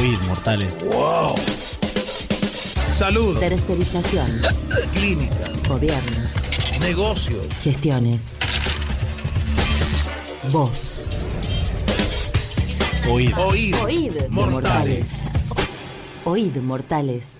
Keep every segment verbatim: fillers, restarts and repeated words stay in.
Oíd, mortales. Wow. Salud. Tercerización. Clínica. Gobiernos. Negocios. Gestiones. Voz. Oíd. Oíd. Oíd. Mortales. Oíd, mortales.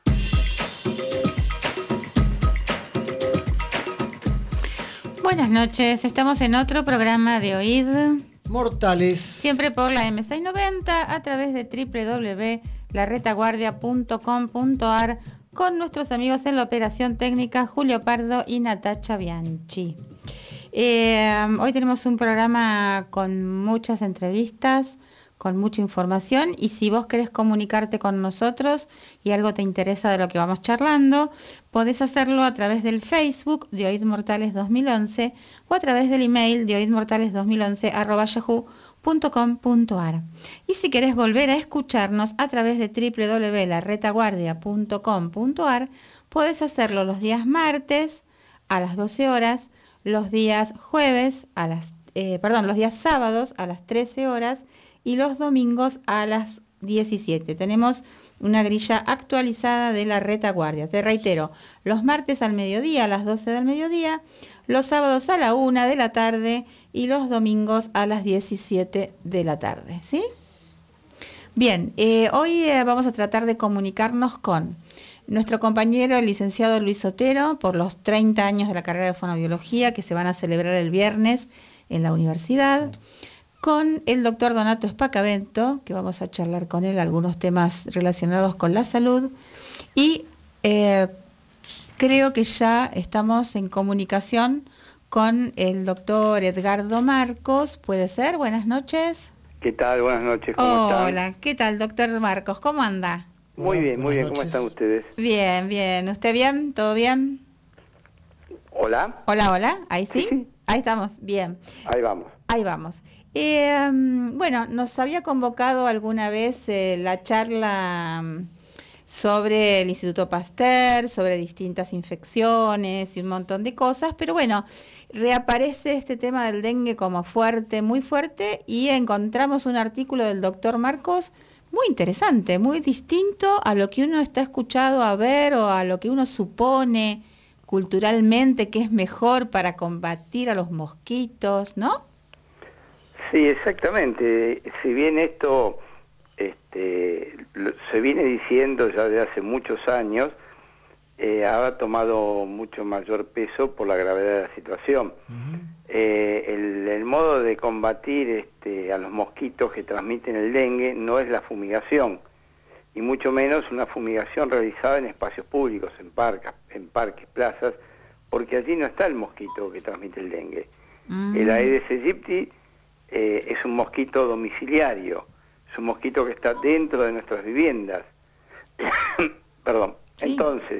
Buenas noches, estamos en otro programa de Oíd Mortales. Siempre por la eme seiscientos noventa a través de doble u doble u doble u punto la retaguardia punto com punto a r con nuestros amigos en la operación técnica Julio Pardo y Natacha Bianchi. Eh, hoy tenemos un programa con muchas entrevistas, con mucha información, y si vos querés comunicarte con nosotros y algo te interesa de lo que vamos charlando, podés hacerlo a través del Facebook de Oíd Mortales dos mil once o a través del email de oidmortales dos mil once arroba yahoo punto com punto a r. Y si querés volver a escucharnos a través de doble u doble u doble u punto la retaguardia punto com punto a r, podés hacerlo los días martes a las doce horas, los días jueves a las, eh, perdón, los días sábados a las trece horas y los domingos a las diecisiete. Tenemos una grilla actualizada de la retaguardia. Te reitero, los martes al mediodía, a las doce del mediodía, los sábados a la una de la tarde y los domingos a las diecisiete de la tarde, ¿sí? Bien, eh, hoy eh, vamos a tratar de comunicarnos con nuestro compañero, el licenciado Luis Otero, por los treinta años de la carrera de fonobiología que se van a celebrar el viernes en la universidad, con el doctor Donato Spacavento, que vamos a charlar con él algunos temas relacionados con la salud, y eh, creo que ya estamos en comunicación con el doctor Edgardo Marcos. ¿Puede ser? Buenas noches. ¿Qué tal? Buenas noches, ¿cómo están? Hola, ¿qué tal, doctor Marcos? ¿Cómo anda? Muy bien, muy bien, ¿cómo están ustedes? Bien, bien. ¿Usted bien? ¿Todo bien? ¿Hola? Hola, hola. ¿Ahí sí? Sí, sí. Ahí estamos, bien. Ahí vamos. Ahí vamos. Eh, bueno, nos había convocado alguna vez eh, la charla um, sobre el Instituto Pasteur, sobre distintas infecciones y un montón de cosas, pero bueno, reaparece este tema del dengue como fuerte, muy fuerte, y encontramos un artículo del doctor Marcos muy interesante, muy distinto a lo que uno está escuchado a ver o a lo que uno supone culturalmente que es mejor para combatir a los mosquitos, ¿no? Sí, exactamente. Si bien esto este, lo, se viene diciendo ya de hace muchos años, eh, ha tomado mucho mayor peso por la gravedad de la situación. Uh-huh. eh, el, el modo de combatir este, a los mosquitos que transmiten el dengue no es la fumigación, y mucho menos una fumigación realizada en espacios públicos, en parques, en parques, plazas, porque allí no está el mosquito que transmite el dengue. Uh-huh. El Aedes aegypti eh, es un mosquito domiciliario, es un mosquito que está dentro de nuestras viviendas. Perdón. Sí. Entonces,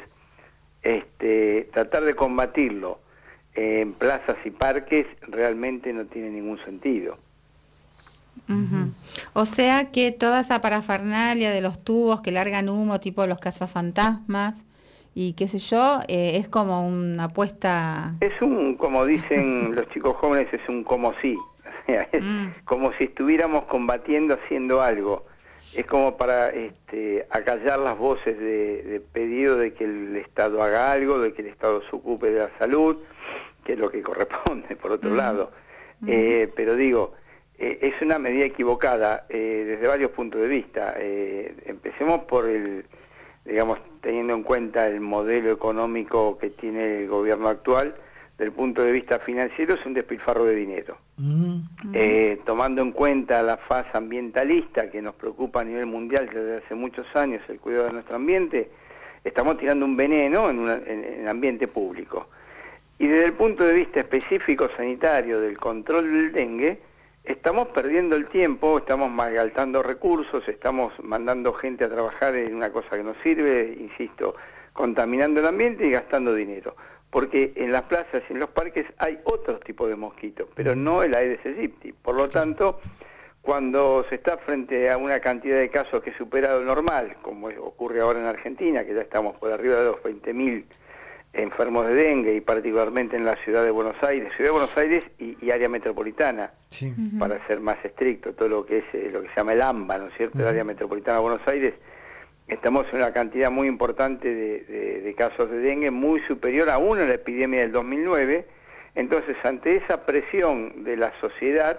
este, tratar de combatirlo en plazas y parques realmente no tiene ningún sentido. Uh-huh. O sea que toda esa parafernalia de los tubos que largan humo, tipo los cazafantasmas y qué sé yo, eh, es como una apuesta... Es un, como dicen los chicos jóvenes, es un como si, o sea, es mm. como si estuviéramos combatiendo, haciendo algo. Es como para este, acallar las voces de, de pedido de que el Estado haga algo, de que el Estado se ocupe de la salud, que es lo que corresponde, por otro mm. lado. Mm. Eh, pero digo... Eh, es una medida equivocada eh, desde varios puntos de vista. Eh, empecemos por el, digamos, teniendo en cuenta el modelo económico que tiene el gobierno actual, desde el punto de vista financiero es un despilfarro de dinero. Mm-hmm. Eh, tomando en cuenta la fase ambientalista que nos preocupa a nivel mundial desde hace muchos años, el cuidado de nuestro ambiente, estamos tirando un veneno en, una, en, en el ambiente público. Y desde el punto de vista específico sanitario del control del dengue, estamos perdiendo el tiempo, estamos malgastando recursos, estamos mandando gente a trabajar en una cosa que no sirve, insisto, contaminando el ambiente y gastando dinero. Porque en las plazas y en los parques hay otros tipos de mosquitos, pero no el Aedes aegypti. Por lo tanto, cuando se está frente a una cantidad de casos que supera lo normal, como ocurre ahora en Argentina, que ya estamos por arriba de los veinte mil enfermos de dengue, y particularmente en la ciudad de Buenos Aires, ciudad de Buenos Aires y, y área metropolitana, Sí. Ujú. para ser más estricto, todo lo que es eh, lo que se llama el AMBA, ¿no es cierto?, el Ujú. área metropolitana de Buenos Aires, estamos en una cantidad muy importante de, de, de casos de dengue, muy superior aún a la epidemia del dos mil nueve. Entonces, ante esa presión de la sociedad,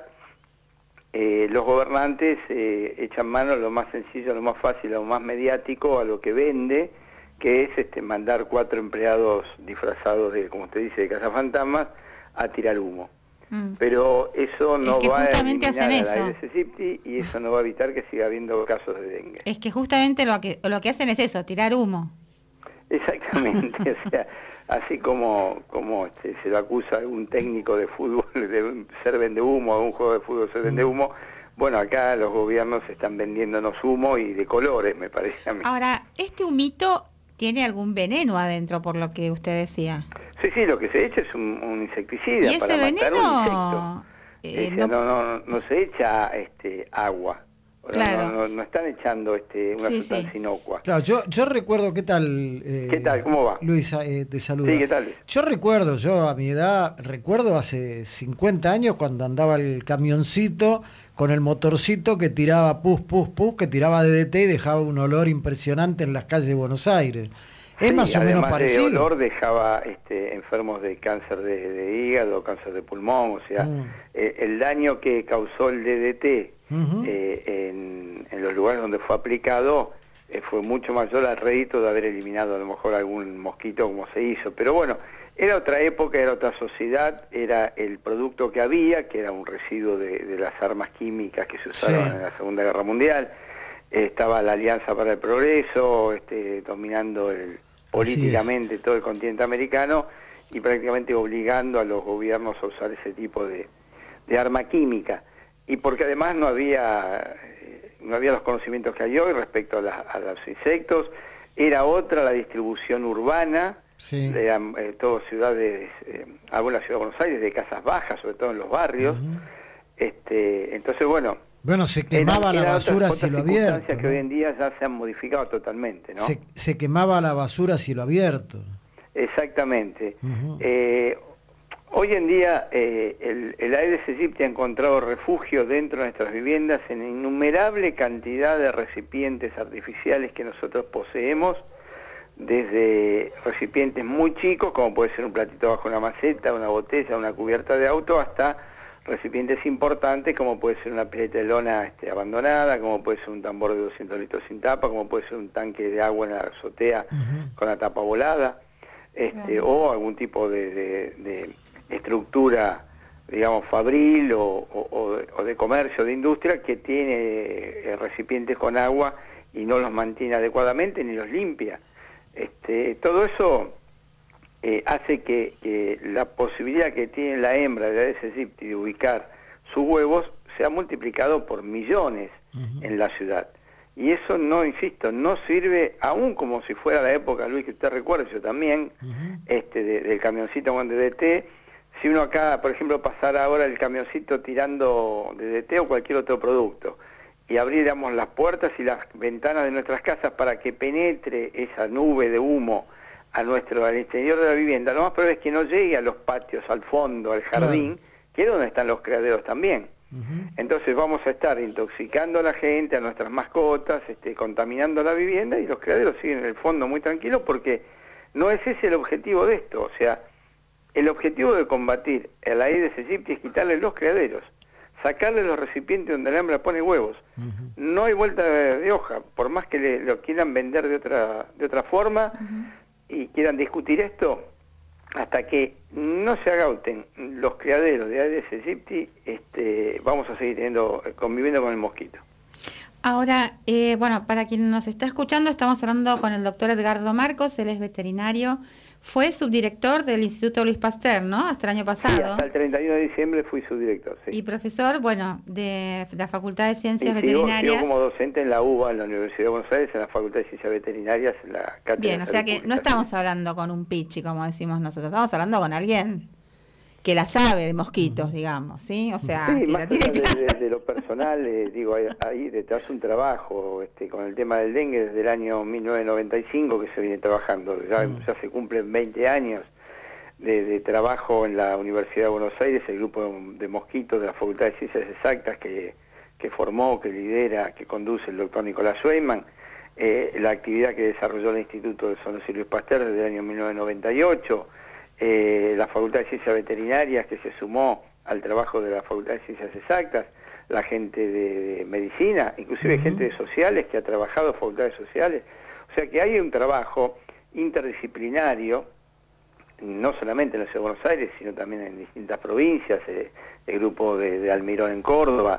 eh, los gobernantes eh, echan mano a lo más sencillo, a lo más fácil, a lo más mediático, a lo que vende, que es este mandar cuatro empleados disfrazados de, como usted dice, de cazafantasmas, a tirar humo. Mm. Pero eso no Es que va a justamente eliminar hacen a la eso. Aedes aegypti, y eso no va a evitar que siga habiendo casos de dengue. Es que justamente lo que, lo que hacen es eso, tirar humo. Exactamente, o sea, así como, como este, se lo acusa a algún técnico de fútbol de ser vende humo, a un juego de fútbol ser vende humo, bueno, acá los gobiernos están vendiéndonos humo, y de colores, me parece a mí. Ahora, ¿este humito tiene algún veneno adentro, por lo que usted decía? Sí, sí, lo que se echa es un, un insecticida ¿Y ese para matar un insecto. veneno? eh, Ese, no- no, no, no se echa este, agua. O sea, Claro. no, no, no están echando este, una Sí, sustancia sí. inocua. Claro, yo, yo recuerdo, ¿qué tal? eh, ¿Qué tal? ¿Cómo va? Luisa, eh, te saluda. Sí, ¿qué tal? Yo recuerdo, yo a mi edad, recuerdo hace cincuenta años cuando andaba el camioncito con el motorcito que tiraba pus, pus, pus, que tiraba D D T y dejaba un olor impresionante en las calles de Buenos Aires. Es Sí, más o menos además parecido. de olor dejaba este, enfermos de cáncer de, de hígado, cáncer de pulmón, o sea, Mm. eh, el daño que causó el D D T Ujú. eh, en, en los lugares donde fue aplicado eh, fue mucho mayor al rédito de haber eliminado a lo mejor algún mosquito como se hizo. Pero bueno, era otra época, era otra sociedad, era el producto que había, que era un residuo de, de las armas químicas que se usaron Sí. en la Segunda Guerra Mundial. Eh, estaba la Alianza para el Progreso, este, dominando el, políticamente todo el continente americano, y prácticamente obligando a los gobiernos a usar ese tipo de, de arma química. Y porque además no había, eh, no había los conocimientos que hay hoy respecto a, la- a los insectos, era otra la distribución urbana, Sí. de eh, todas ciudades, eh, algunas ciudades de Buenos Aires, de casas bajas, sobre todo en los barrios. Ujú. este, entonces, bueno, Bueno, se quemaba eran- la eran basura otras, a cielo otras abierto. circunstancias que ¿no? hoy en día ya se han modificado totalmente, ¿no? se, se quemaba la basura a cielo abierto. Exactamente. Ujú. Eh, hoy en día eh, el, el Aedes aegypti ha encontrado refugio dentro de nuestras viviendas en innumerable cantidad de recipientes artificiales que nosotros poseemos, desde recipientes muy chicos, como puede ser un platito bajo una maceta, una botella, una cubierta de auto, hasta recipientes importantes, como puede ser una pileta de lona este, abandonada, como puede ser un tambor de doscientos litros sin tapa, como puede ser un tanque de agua en la azotea Ujú. con la tapa volada, este, Claro. o algún tipo de, de- de estructura, digamos, fabril o, o- o de, o de comercio, de industria, que tiene eh, recipientes con agua y no los mantiene adecuadamente ni los limpia. Este, todo eso eh, hace que, que la posibilidad que tiene la hembra de Aedes aegypti de ubicar sus huevos sea multiplicado por millones Ujú. en la ciudad. Y eso no, insisto, no sirve, aún como si fuera la época, Luis, que usted recuerda, yo también, Ujú. este de- del camioncito con D D T. Si uno acá, por ejemplo, pasara ahora el camioncito tirando D D T o cualquier otro producto, y abriéramos las puertas y las ventanas de nuestras casas para que penetre esa nube de humo a nuestro, al exterior de la vivienda, lo más probable es que no llegue a los patios, al fondo, al jardín, que es donde están los criaderos también. Ujú. Entonces vamos a estar intoxicando a la gente, a nuestras mascotas, este, contaminando la vivienda, y los criaderos siguen en el fondo muy tranquilos, porque no es ese el objetivo de esto. O sea, el objetivo de combatir el Aedes aegypti es quitarle los criaderos, sacarle los recipientes donde la hembra pone huevos. Ujú. No hay vuelta de, de hoja, por más que le, lo quieran vender de otra, de otra forma y quieran discutir esto, hasta que no se agauten los criaderos de Aedes aegypti, este, vamos a seguir teniendo, conviviendo con el mosquito. Ahora, eh, bueno, para quien nos está escuchando, estamos hablando con el doctor Edgardo Marcos, él es veterinario, fue subdirector del Instituto Luis Pasteur, ¿no? Hasta el año Sí, pasado. hasta el treinta y uno de diciembre fui su director, sí. Y profesor, bueno, de la Facultad de Y Ciencias sigo, Veterinarias. sigo como docente en la U B A, en la Universidad de Buenos Aires, en la Facultad de Ciencias Veterinarias, en la Cátedra Bien, o de sea Salud que no Pública. estamos hablando con un pichi, como decimos nosotros, estamos hablando con alguien que la sabe de mosquitos, digamos, ¿sí? O sea, sí, que más la tiene allá clara. de, de- de lo personal, eh, digo, hay, hay detrás un trabajo este, con el tema del dengue desde el año mil novecientos noventa y cinco que se viene trabajando, ya, Mm. ya se cumplen veinte años de, de trabajo en la Universidad de Buenos Aires, el grupo de, de mosquitos de la Facultad de Ciencias Exactas que, que formó, que lidera, que conduce el doctor Nicolás Schweiman, eh, la actividad que desarrolló el Instituto de San Luis Pasteur desde el año mil novecientos noventa y ocho, eh, la Facultad de Ciencias Veterinarias que se sumó al trabajo de la Facultad de Ciencias Exactas, la gente de, de Medicina, inclusive Ujú. gente de Sociales que ha trabajado en Facultades Sociales. O sea que hay un trabajo interdisciplinario, no solamente en la Ciudad de Buenos Aires, sino también en distintas provincias, eh, el grupo de, de Almirón en Córdoba,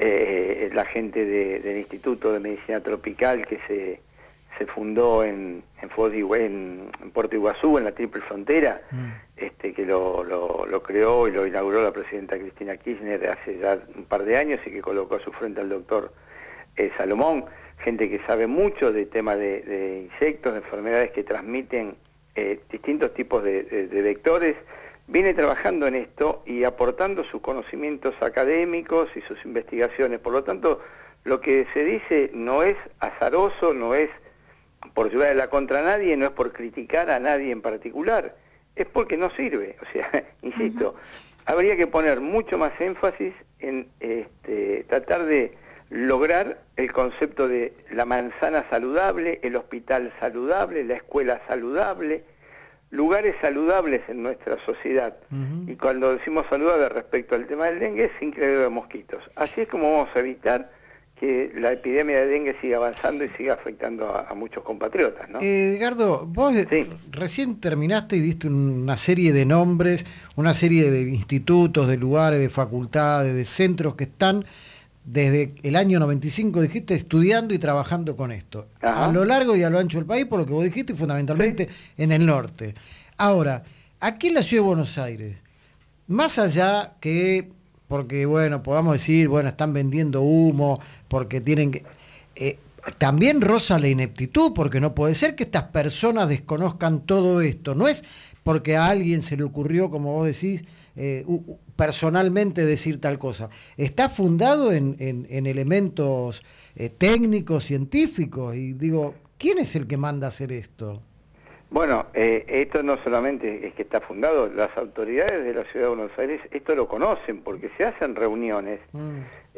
eh, la gente de, del Instituto de Medicina Tropical que se, se fundó en, en, Foz de Igu- en, en Puerto Iguazú, en la Triple Frontera, Mm. este, que lo, lo, lo creó y lo inauguró la presidenta Cristina Kirchner hace ya un par de años y que colocó a su frente al doctor eh, Salomón, gente que sabe mucho de temas de, de insectos, de enfermedades que transmiten eh, distintos tipos de, de, de vectores, viene trabajando en esto y aportando sus conocimientos académicos y sus investigaciones. Por lo tanto, lo que se dice no es azaroso, no es por llevar la contra a nadie, no es por criticar a nadie en particular, es porque no sirve. O sea, insisto, habría que poner mucho más énfasis en este, tratar de lograr el concepto de la manzana saludable, el hospital saludable, la escuela saludable, lugares saludables en nuestra sociedad. Ujú. Y cuando decimos saludable respecto al tema del dengue, sin criadero de mosquitos. Así es como vamos a evitar que la epidemia de dengue siga avanzando y siga afectando a, a muchos compatriotas, ¿no? Eh, Edgardo, vos eh, Sí. recién terminaste y diste una serie de nombres, una serie de institutos, de lugares, de facultades, de centros que están desde el año noventa y cinco, dijiste, estudiando y trabajando con esto. Ajá. A lo largo y a lo ancho del país, por lo que vos dijiste, y fundamentalmente en el norte. Ahora, aquí en la Ciudad de Buenos Aires, más allá que, porque bueno, podamos decir, bueno, están vendiendo humo, porque tienen que... eh, también roza la ineptitud, porque no puede ser que estas personas desconozcan todo esto. No es porque a alguien se le ocurrió, como vos decís, eh, u- u- personalmente decir tal cosa. Está fundado en, en- en elementos eh, técnicos, científicos, y digo, ¿quién es el que manda a hacer esto? Bueno, eh, esto no solamente es que está fundado, las autoridades de la Ciudad de Buenos Aires esto lo conocen porque se hacen reuniones. Mm.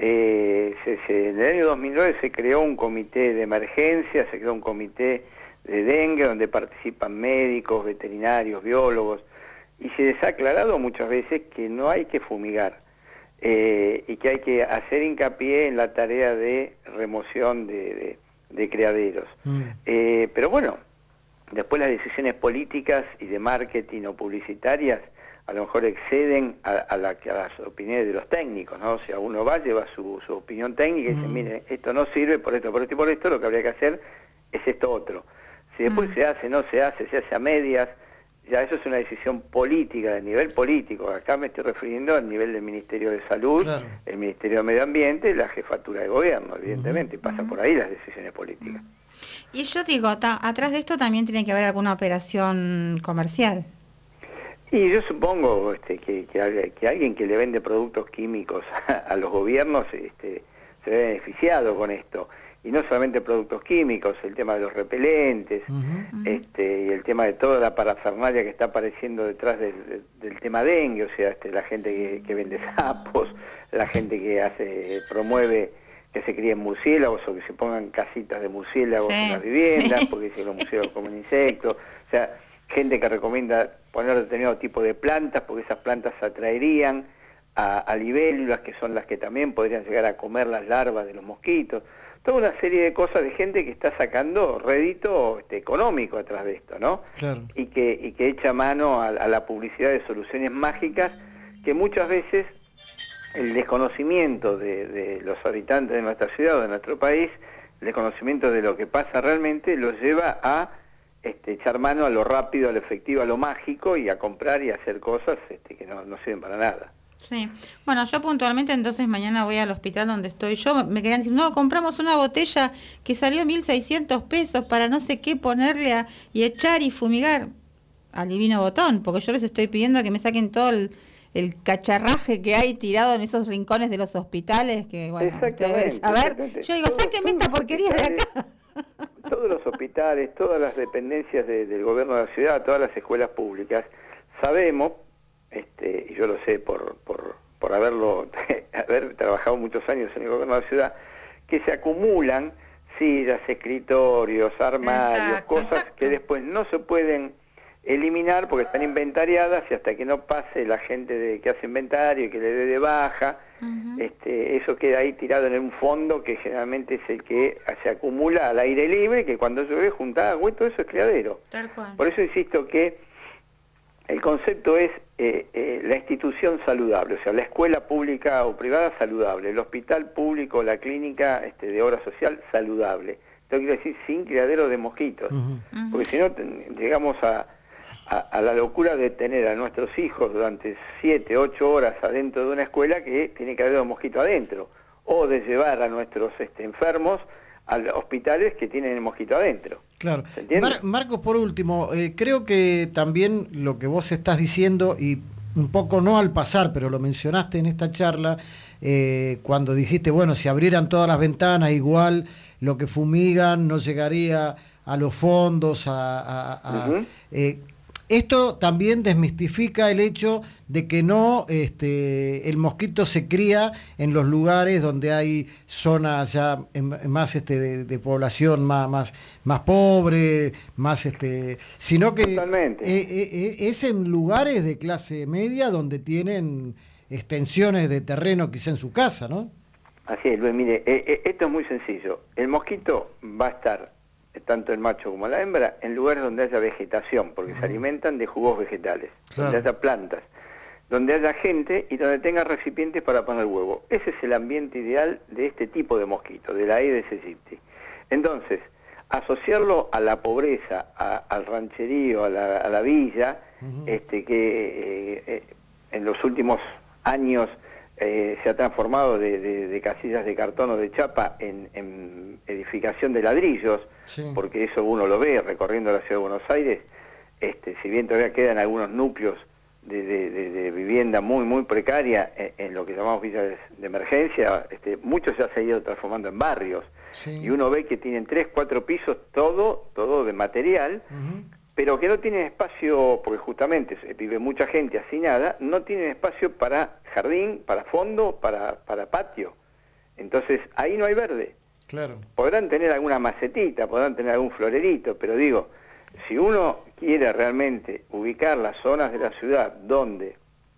Eh, se- se- en el año dos mil nueve se creó un comité de emergencia, se creó un comité de dengue donde participan médicos, veterinarios, biólogos, y se les ha aclarado muchas veces que no hay que fumigar eh, y que hay que hacer hincapié en la tarea de remoción de, de- de criaderos. Mm. Eh, pero bueno, después las decisiones políticas y de marketing o publicitarias a lo mejor exceden a, a, la, a las opiniones de los técnicos, ¿no? O sea, uno va, lleva su, su opinión técnica y dice, Mm. mire, esto no sirve por esto, por esto y por esto, lo que habría que hacer es esto otro. Si después Mm. se hace, no se hace, se hace a medias, ya eso es una decisión política, de nivel político. Acá me estoy refiriendo al nivel del Ministerio de Salud, Claro. el Ministerio de Medio Ambiente, la Jefatura de Gobierno, evidentemente, y pasa por ahí las decisiones políticas. Y yo digo, ta- atrás de esto también tiene que haber alguna operación comercial. Y yo supongo este, que, que, al- que alguien que le vende productos químicos a, a los gobiernos este, se ve beneficiado con esto. Y no solamente productos químicos, el tema de los repelentes, Ujú. este, y el tema de toda la parafernalia que está apareciendo detrás del, del- del tema dengue, o sea, este, la gente que, que vende sapos, la gente que hace promueve que se críen murciélagos o que se pongan casitas de murciélagos Sí, en las viviendas, sí. porque dicen que los murciélagos comen insectos, o sea, gente que recomienda poner determinado tipo de plantas porque esas plantas atraerían a, a libélulas, que son las que también podrían llegar a comer las larvas de los mosquitos. Toda una serie de cosas de gente que está sacando rédito este, económico atrás de esto, ¿no? Claro. Y que, y que echa mano a, a la publicidad de soluciones mágicas que muchas veces el desconocimiento de, de los habitantes de nuestra ciudad o de nuestro país, el desconocimiento de lo que pasa realmente, los lleva a este, echar mano a lo rápido, a lo efectivo, a lo mágico y a comprar y a hacer cosas este, que no, no sirven para nada. Sí. Bueno, yo puntualmente entonces mañana voy al hospital donde estoy yo. Me querían decir, no, compramos una botella que salió mil seiscientos pesos para no sé qué ponerle a, y echar y fumigar al divino botón, porque yo les estoy pidiendo que me saquen todo el, el cacharraje que hay tirado en esos rincones de los hospitales, que bueno, exactamente, ustedes, a ver, exactamente. yo digo, Todos- sáquenme todos esta los porquería de hospitales, acá. Todos los hospitales, todas las dependencias de- del gobierno de la ciudad, todas las escuelas públicas, sabemos, este, y yo lo sé por, por, por haberlo, haber trabajado muchos años en el gobierno de la ciudad, que se acumulan sillas, escritorios, armarios, Exacto, cosas exacto. que después no se pueden eliminar porque están inventariadas y hasta que no pase la gente de, que hace inventario y que le dé de baja, Ujú. este, eso queda ahí tirado en un fondo que generalmente es el que se acumula al aire libre, que cuando llueve junta agua y todo eso es criadero. Tal cual. Por eso insisto que el concepto es eh, eh, la institución saludable, o sea, la escuela pública o privada saludable, el hospital público, la clínica este, de obra social saludable. Esto quiere decir sin criadero de mosquitos, Ujú. porque si no ten- llegamos a, a, a la locura de tener a nuestros hijos durante siete, ocho horas adentro de una escuela que tiene criadero de mosquito adentro, o de llevar a nuestros este, enfermos a los hospitales que tienen el mosquito adentro. Claro. ¿Se entiende? Mar- Marcos, por último, eh, creo que también lo que vos estás diciendo, y un poco no al pasar, pero lo mencionaste en esta charla, eh, cuando dijiste, bueno, si abrieran todas las ventanas, igual lo que fumigan no llegaría a los fondos, a... a- a- Ujú. eh, esto también desmistifica el hecho de que no este, el mosquito se cría en los lugares donde hay zonas ya em, más este, de, de población más, más, más pobre, más este, sino que Totalmente. eh, eh, es en lugares de clase media donde tienen extensiones de terreno quizá en su casa, ¿no? Así es, Luis, mire, eh, eh, esto es muy sencillo. El mosquito va a estar, eh, tanto el macho como la hembra, en lugares donde haya vegetación, porque se alimentan de jugos vegetales, Claro. donde haya plantas, donde haya gente y donde tenga recipientes para poner huevo. Ese es el ambiente ideal de este tipo de mosquito, de la Aedes aegypti. Entonces, asociarlo a la pobreza, a- al rancherío, a la, a la villa, Ujú. este, que eh, eh, en los últimos años eh, se ha transformado de, de- de casillas de cartón o de chapa en, en edificación de ladrillos, Sí. porque eso uno lo ve recorriendo la ciudad de Buenos Aires, este, si bien todavía quedan algunos núcleos de, de- de- de vivienda muy muy precaria en, en lo que llamamos villas de, de emergencia, este, muchos ya se han ido transformando en barrios, Sí. y uno ve que tienen tres, cuatro pisos, todo, todo de material, Ujú. pero que no tienen espacio, porque justamente se- vive mucha gente hacinada, no tienen espacio para jardín, para fondo, para, para patio. Entonces, ahí no hay verde. Claro. Podrán tener alguna macetita, podrán tener algún florerito, pero digo, si uno quiere realmente ubicar las zonas de la ciudad donde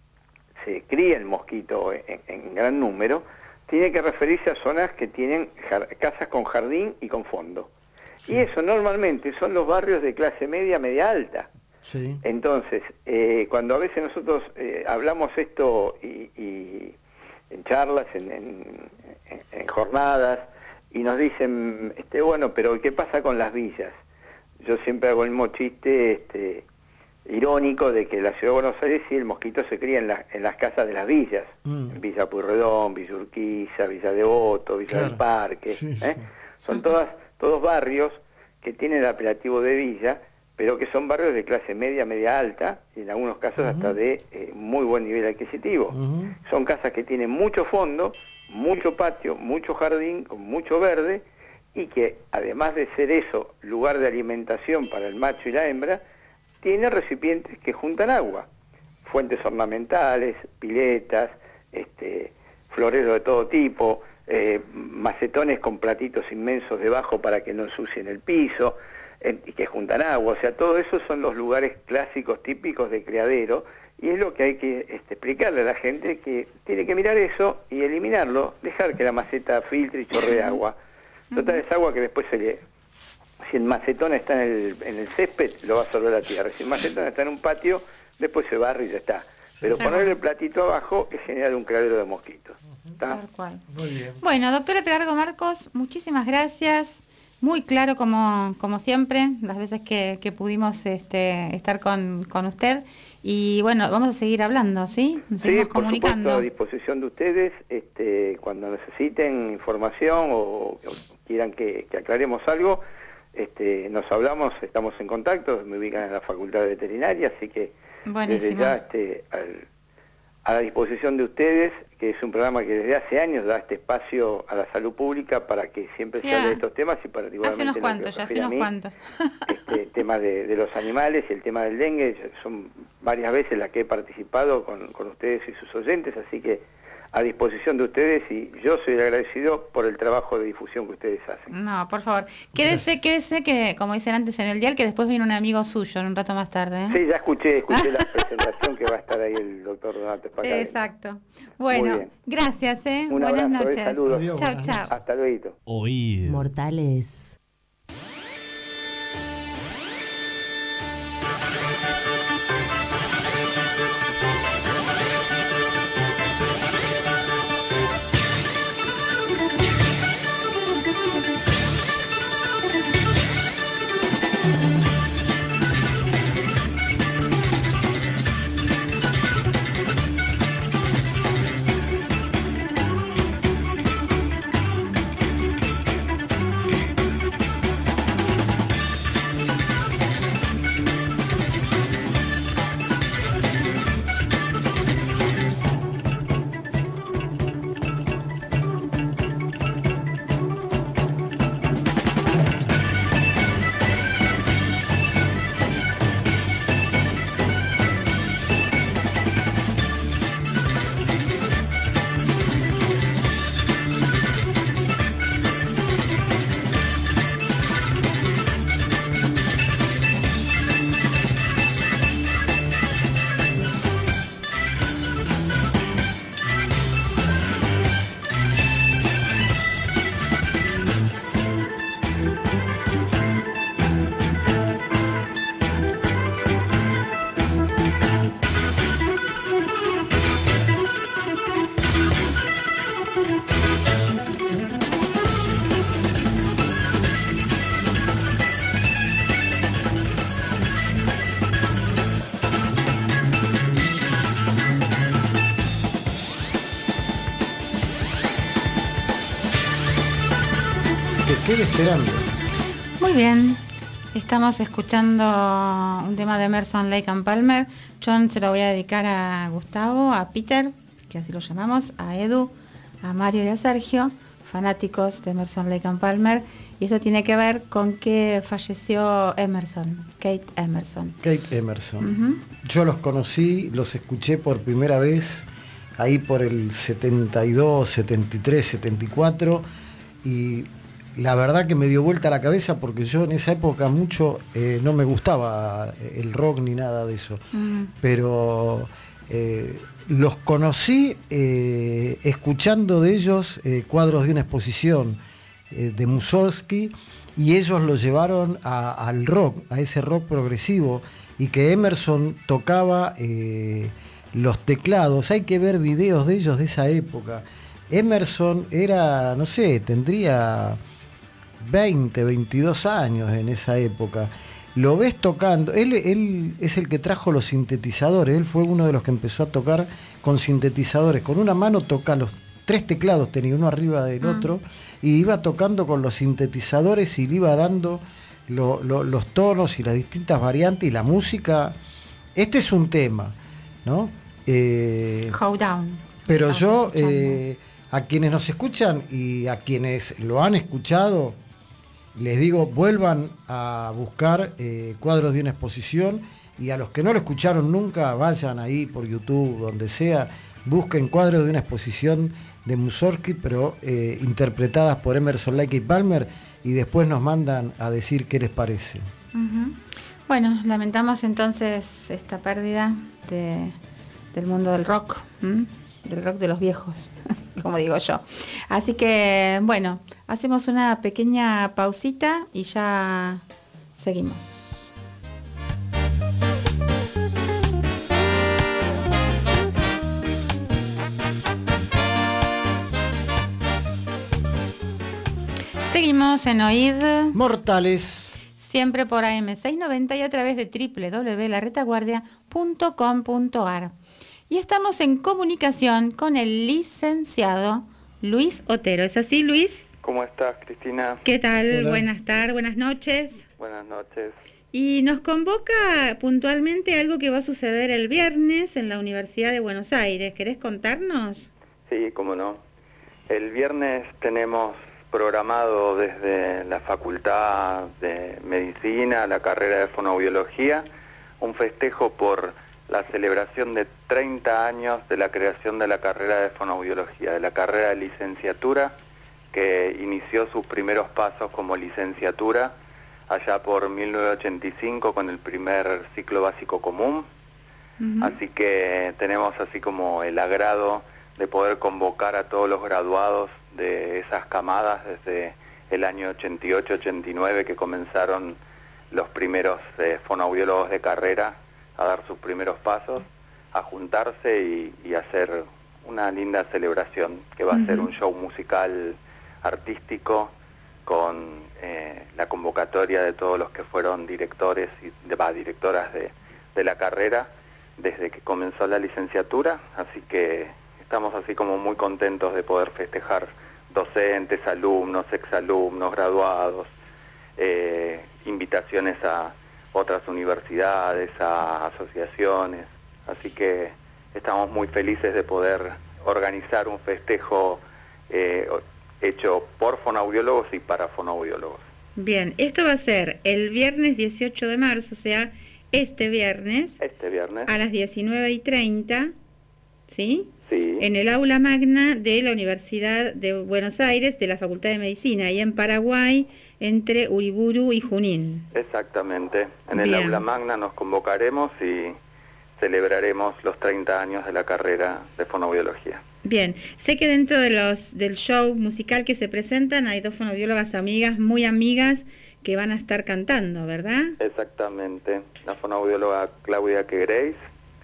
se cría el mosquito en, en gran número, tiene que referirse a zonas que tienen jar- casas con jardín y con fondo. Sí. Y eso normalmente son los barrios de clase media, media alta. Sí. Entonces, eh, cuando a veces nosotros eh, hablamos esto y, y en charlas, en, en- en- en jornadas, y nos dicen, este, bueno, pero ¿qué pasa con las villas? Yo siempre hago el mismo chiste este, irónico de que en la ciudad de Buenos Aires sí el mosquito se cría en, la- en las casas de las villas, Mm. en Villa Pueyrredón, Villa Urquiza, Villa Devoto, Villa Claro. del Parque, Sí, ¿eh? sí. Son todas, todos barrios que tienen el apelativo de villa, pero que son barrios de clase media, media alta, y en algunos casos hasta de eh, muy buen nivel adquisitivo. Ujú. Son casas que tienen mucho fondo, mucho patio, mucho jardín, con mucho verde, y que además de ser eso, lugar de alimentación para el macho y la hembra, tiene recipientes que juntan agua, fuentes ornamentales, piletas, este, floreros de todo tipo, eh, macetones con platitos inmensos debajo para que no ensucien el piso, eh, y que juntan agua. O sea, todo eso son los lugares clásicos, típicos de criadero, y es lo que hay que este, explicarle a la gente, que tiene que mirar eso y eliminarlo, dejar que la maceta filtre y chorree agua. Total, es agua que después se le... Si el macetón está en el, en el césped, lo va a absorber la tierra. Si el macetón está en un patio, después se barre y ya está. Pero Seguro. ponerle el platito abajo es generar un criadero de mosquitos. ¿Está? Tal cual. Muy bien. Bueno, doctora Edgardo Marcos, muchísimas gracias. Muy claro como, como siempre, las veces que, que pudimos este, estar con, con usted. Y bueno, vamos a seguir hablando, ¿sí? Nos Sí, seguimos por supuesto, comunicando. a disposición de ustedes, este, cuando necesiten información o, o quieran que, que aclaremos algo, este, nos hablamos, estamos en contacto, me ubican en la Facultad de Veterinaria, así que desde Buenísimo. ya este, al, a la disposición de ustedes, que es un programa que desde hace años da este espacio a la salud pública para que siempre Sí, se hable de ah, estos temas y particularmente Hace unos en lo que cuantos, ya hace refiere a unos mí, cuantos. este tema de, de los animales y el tema del dengue, son varias veces las que he participado con, con ustedes y sus oyentes, así que a disposición de ustedes, y yo soy el agradecido por el trabajo de difusión que ustedes hacen. No, por favor. Quédese, quédese que, como dicen antes en el dial, que después viene un amigo suyo en un rato más tarde. ¿eh? Sí, ya escuché, escuché la presentación que va a estar ahí el doctor Donato Espacari. Exacto. Bueno, bien. gracias, ¿eh? Un Buenas abrazo, noches. eh, saludos. Adiós, Chao, buenas chao. Hasta luego. Oído. Mortales. Te quedé esperando. Muy bien. Estamos escuchando un tema de Emerson, Lake and Palmer. Yo se lo voy a dedicar a Gustavo, a Peter, que así lo llamamos, a Edu, a Mario y a Sergio, fanáticos de Emerson, Lake and Palmer. Y eso tiene que ver con que falleció Emerson, Kate Emerson. Kate Emerson. Ujú. Yo los conocí, los escuché por primera vez ahí por el setenta y dos, setenta y tres, setenta y cuatro, y la verdad que me dio vuelta la cabeza porque yo en esa época mucho eh, no me gustaba el rock ni nada de eso, Mm. pero eh, los conocí eh, escuchando de ellos eh, cuadros de una exposición eh, de Mussorgsky, y ellos lo llevaron a- al rock, a ese rock progresivo, y que Emerson tocaba eh, los teclados. Hay que ver videos de ellos de esa época. Emerson era, no sé, tendría veinte, veintidós años en esa época. Lo ves tocando, él, él es el que trajo los sintetizadores, él fue uno de los que empezó a tocar con sintetizadores. Con una mano toca los tres teclados, tenía uno arriba del otro, y iba tocando con los sintetizadores y le iba dando lo- lo- los tonos y las distintas variantes y la música. Este es un tema, ¿no? Eh, How Down. pero Estamos yo, escuchando. eh, a quienes nos escuchan y a quienes lo han escuchado, les digo, vuelvan a buscar eh, cuadros de una exposición, y a los que no lo escucharon nunca, vayan ahí por YouTube, donde sea, busquen cuadros de una exposición de Mussorgsky, pero eh, interpretadas por Emerson, Lake y Palmer, y después nos mandan a decir qué les parece. Ujú. Bueno, lamentamos entonces esta pérdida de, del mundo del rock, ¿m? del rock de los viejos, como digo yo. Así que, bueno, hacemos una pequeña pausita y ya seguimos. Seguimos en Oíd. Mortales. Siempre por A M seiscientos noventa y a través de doble u doble u doble u punto la retaguardia punto com punto a r. Y estamos en comunicación con el licenciado Luis Otero. ¿Es así, Luis? ¿Cómo estás, Cristina? ¿Qué tal? Hola. Buenas tardes, buenas noches. Buenas noches. Y nos convoca puntualmente algo que va a suceder el viernes en la Universidad de Buenos Aires. ¿Querés contarnos? Sí, cómo no. El viernes tenemos programado desde la Facultad de Medicina, la carrera de Fonoaudiología, un festejo por la celebración de treinta años de la creación de la carrera de Fonoaudiología, de la carrera de licenciatura, que inició sus primeros pasos como licenciatura allá por mil novecientos ochenta y cinco con el primer ciclo básico común. Uh-huh. Así que tenemos así como el agrado de poder convocar a todos los graduados de esas camadas desde el año ochenta y ocho ochenta y nueve que comenzaron los primeros eh, fonoaudiólogos de carrera a dar sus primeros pasos, a juntarse y, y hacer una linda celebración que va uh-huh. a ser un show musical artístico con eh, la convocatoria de todos los que fueron directores y de, bah, directoras de, de la carrera desde que comenzó la licenciatura, así que estamos así como muy contentos de poder festejar docentes, alumnos, exalumnos, graduados, eh, invitaciones a otras universidades, a asociaciones, así que estamos muy felices de poder organizar un festejo eh, hecho por fonoaudiólogos y para fonoaudiólogos. Bien, esto va a ser el viernes dieciocho de marzo, o sea, este viernes, este viernes. a las diecinueve y treinta, ¿sí? Sí. En el aula magna de la Universidad de Buenos Aires, de la Facultad de Medicina, y en Paraguay, entre Uriburu y Junín. Exactamente. En el Bien. aula magna nos convocaremos y celebraremos los treinta años de la carrera de fonoaudiología. Bien, sé que dentro de los del show musical que se presentan hay dos fonoaudiólogas amigas, muy amigas, que van a estar cantando, ¿verdad? Exactamente. La fonoaudióloga Claudia Quegreis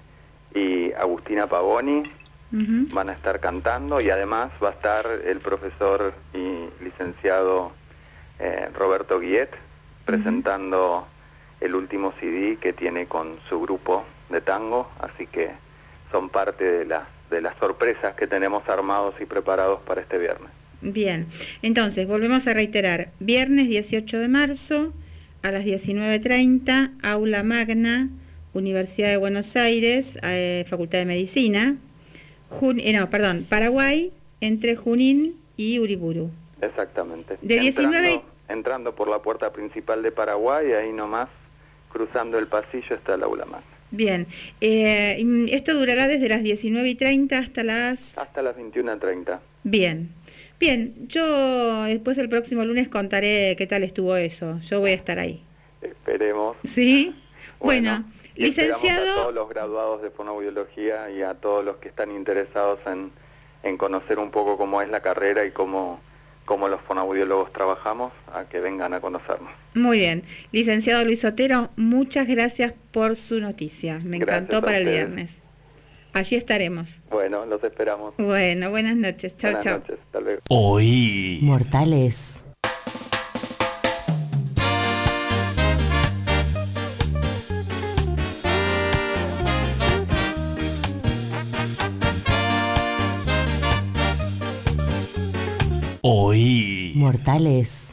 y Agustina Pavoni uh-huh. van a estar cantando, y además va a estar el profesor y licenciado eh, Roberto Guillet presentando uh-huh. el último C D que tiene con su grupo de tango, así que son parte de las de las sorpresas que tenemos armados y preparados para este viernes. Bien, entonces volvemos a reiterar, viernes dieciocho de marzo a las diecinueve treinta, aula magna, Universidad de Buenos Aires, eh, Facultad de Medicina, Jun eh, no, perdón, Paraguay, entre Junín y Uriburu. Exactamente. De diecinueve... entrando, entrando por la puerta principal de Paraguay, ahí nomás, cruzando el pasillo está el aula magna. Bien, eh, esto durará desde las diecinueve y treinta hasta las... Hasta las veintiuna treinta. Bien, bien, yo después el próximo lunes contaré qué tal estuvo eso, yo voy a estar ahí. Esperemos. ¿Sí? Bueno, bueno licenciado... a todos los graduados de fonoaudiología y a todos los que están interesados en, en conocer un poco cómo es la carrera y cómo, cómo los fonoaudiólogos trabajamos, a que vengan a conocernos. Muy bien. Licenciado Luis Otero, muchas gracias por su noticia. Me encantó Gracias para el ustedes. viernes. Allí estaremos. Bueno, los esperamos. Bueno, buenas noches. Chao, Buenas chao. noches. Hasta luego. Oí. Mortales. Oí. Mortales.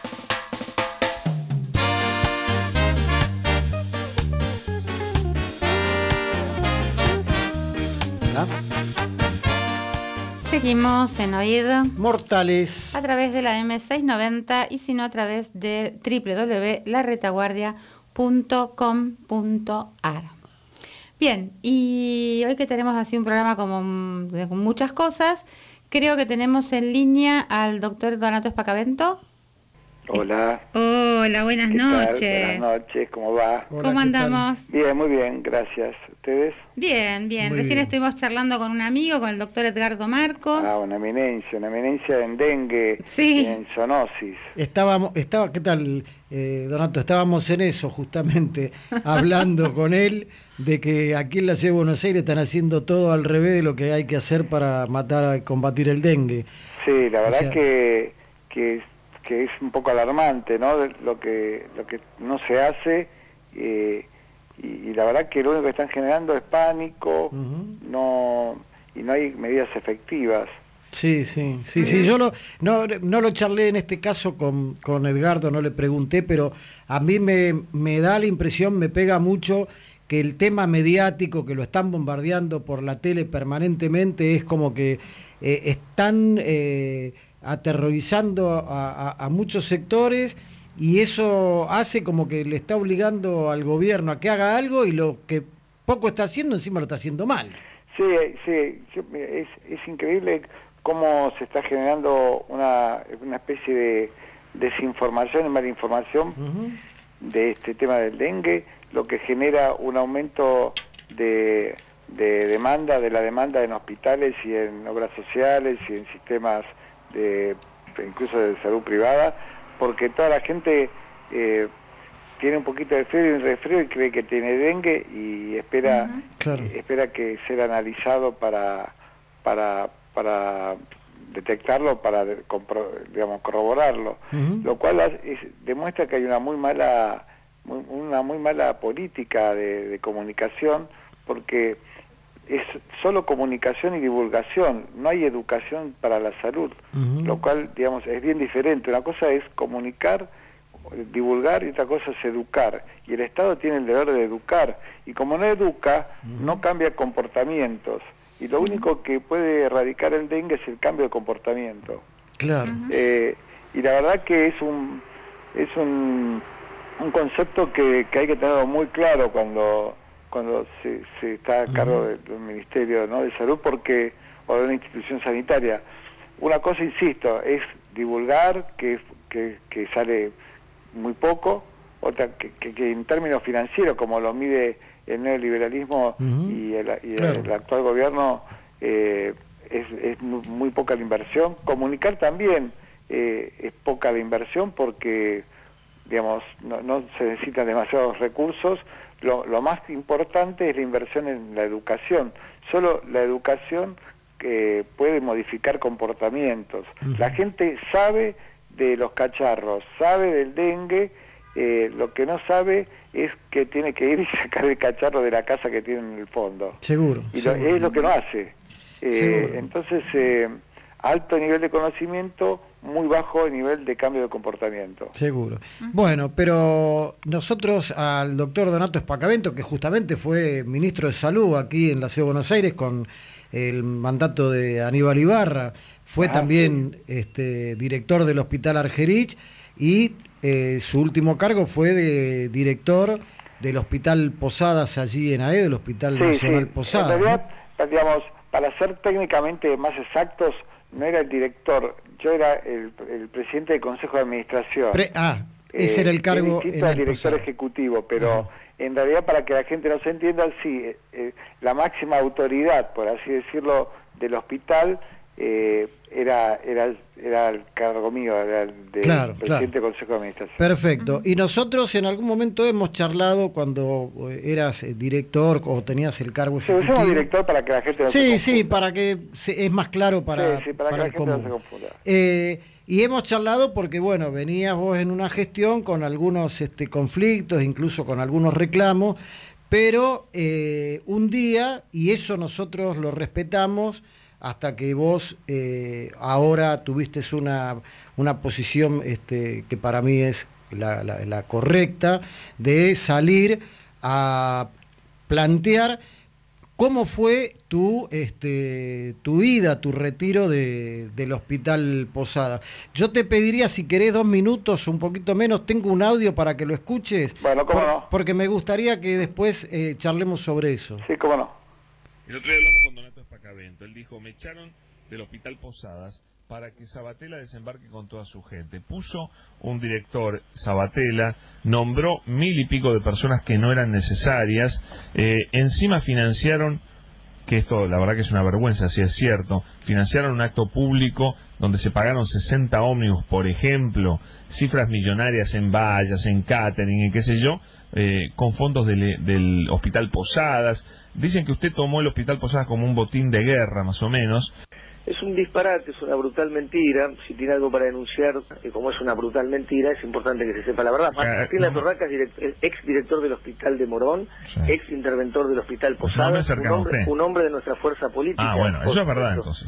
Seguimos en Oído Mortales. a través de la eme seiscientos noventa y si no a través de doble u doble u doble u punto la retaguardia punto com punto a r. Bien, y hoy que tenemos así un programa como de con muchas cosas, creo que tenemos en línea al doctor Donato Espacavento. Hola. Hola, buenas ¿Qué noches. tal? Buenas noches, ¿cómo va? Hola, ¿Cómo ¿qué andamos? Bien, muy bien, gracias. ¿Ustedes? Bien, bien. Muy Recién bien. estuvimos charlando con un amigo, con el doctor Edgardo Marcos. Ah, una eminencia, una eminencia en dengue, Sí. en zoonosis. Estábamos, estaba, ¿qué tal, eh, Donato? Estábamos en eso justamente, hablando con él de que aquí en la ciudad de Buenos Aires están haciendo todo al revés de lo que hay que hacer para matar, combatir el dengue. Sí, la verdad O sea- que, que, que es un poco alarmante, ¿no? De Lo que, lo que no se hace, eh, y, y la verdad que lo único que están generando es pánico, Ujú. no y no hay medidas efectivas. Sí, sí, sí, sí. Yo lo, no, no lo charlé en este caso con, con Edgardo, no le pregunté, pero a mí me, me da la impresión, me pega mucho que el tema mediático, que lo están bombardeando por la tele permanentemente, es como que eh, están eh, aterrorizando a, a, a muchos sectores, y eso hace como que le está obligando al gobierno a que haga algo, y lo que poco está haciendo encima lo está haciendo mal. Sí, sí, es, es increíble cómo se está generando una, una especie de desinformación y malinformación uh-huh. de este tema del dengue, lo que genera un aumento de, de demanda, de la demanda en hospitales y en obras sociales y en sistemas de incluso de salud privada, porque toda la gente eh, tiene un poquito de fiebre y un resfrío y cree que tiene dengue y espera uh-huh. claro. eh, espera que sea analizado para para para detectarlo, para compro, digamos corroborarlo, uh-huh. lo cual es, demuestra que hay una muy mala muy, una muy mala política de, de comunicación, porque es solo comunicación y divulgación, no hay educación para la salud, uh-huh. lo cual, digamos, es bien diferente. Una cosa es comunicar, divulgar, y otra cosa es educar, y el Estado tiene el deber de educar, y como no educa, uh-huh. no cambia comportamientos, y lo único que puede erradicar el dengue es el cambio de comportamiento. Claro. Eh, y la verdad que es un es un, un concepto que, que hay que tenerlo muy claro cuando cuando se, se está a cargo uh-huh. del Ministerio, ¿no?, de Salud, porque o de una institución sanitaria. Una cosa, insisto, es divulgar, que, que, que sale muy poco, otra que, que, que en términos financieros, como lo mide el neoliberalismo uh-huh. y, el, y claro. el actual gobierno, eh, es, es muy poca la inversión. Comunicar también eh, es poca la inversión porque, digamos, no, no se necesitan demasiados recursos. Lo, lo más importante es la inversión en la educación. Solo la educación que puede modificar comportamientos. Uh-huh. La gente sabe de los cacharros, sabe del dengue, eh, lo que no sabe es que tiene que ir y sacar el cacharro de la casa que tiene en el fondo. Seguro. Y seguro. Lo, es lo que no hace. Eh, entonces, eh, alto nivel de conocimiento, muy bajo nivel de cambio de comportamiento. Seguro. Uh-huh. Bueno, pero nosotros al doctor Donato Espacavento, que justamente fue ministro de Salud aquí en la Ciudad de Buenos Aires con el mandato de Aníbal Ibarra, fue ah, también sí. este, director del Hospital Argerich, y eh, su último cargo fue de director del Hospital Posadas allí en A E, del Hospital sí, Nacional sí. Posadas. En realidad, ¿no? digamos, para ser técnicamente más exactos, no era el director, yo era el, el presidente del Consejo de Administración. Pre, ah, ese eh, era el cargo. Es distinto al director ejecutivo, pero uh-huh. en realidad, para que la gente no se entienda, sí, eh, eh, la máxima autoridad, por así decirlo, del hospital eh, era, era, era el cargo mío, era el del claro, presidente claro. del Consejo de Administración. Perfecto. Uh-huh. Y nosotros en algún momento hemos charlado cuando eras director o tenías el cargo ejecutivo. Sí, director para que la gente no sí, se confunda. Sí, para que se, es más claro para, sí, sí, para, para que el la gente común. no se confunda. Eh, y hemos charlado porque, bueno, venías vos en una gestión con algunos este, conflictos, incluso con algunos reclamos, pero eh, un día, y eso nosotros lo respetamos, hasta que vos eh, ahora tuviste una, una posición este, que para mí es la, la, la correcta, de salir a plantear cómo fue tu, este, tu ida, tu retiro de, del Hospital Posada. Yo te pediría, si querés dos minutos, un poquito menos, tengo un audio para que lo escuches, bueno, ¿cómo por, no? porque me gustaría que después eh, charlemos sobre eso. Sí, cómo no. El otro día hablamos con Donato Espacavento. Él dijo, me echaron del Hospital Posadas para que Sabatella desembarque con toda su gente. Puso un director, Sabatella, nombró mil y pico de personas que no eran necesarias, eh, encima financiaron, que esto la verdad que es una vergüenza, si es cierto, financiaron un acto público donde se pagaron sesenta ómnibus, por ejemplo, cifras millonarias en vallas, en catering, en qué sé yo, eh, con fondos del, del Hospital Posadas. Dicen que usted tomó el Hospital Posadas como un botín de guerra, más o menos. Es un disparate, es una brutal mentira. Si tiene algo para denunciar, eh, como es una brutal mentira, es importante que se sepa la verdad. Martín La Torraca es direct, ex director del Hospital de Morón, sí. ex interventor del Hospital Posadas, no un, hombre, un hombre de nuestra fuerza política. Ah, bueno, eso es verdad entonces.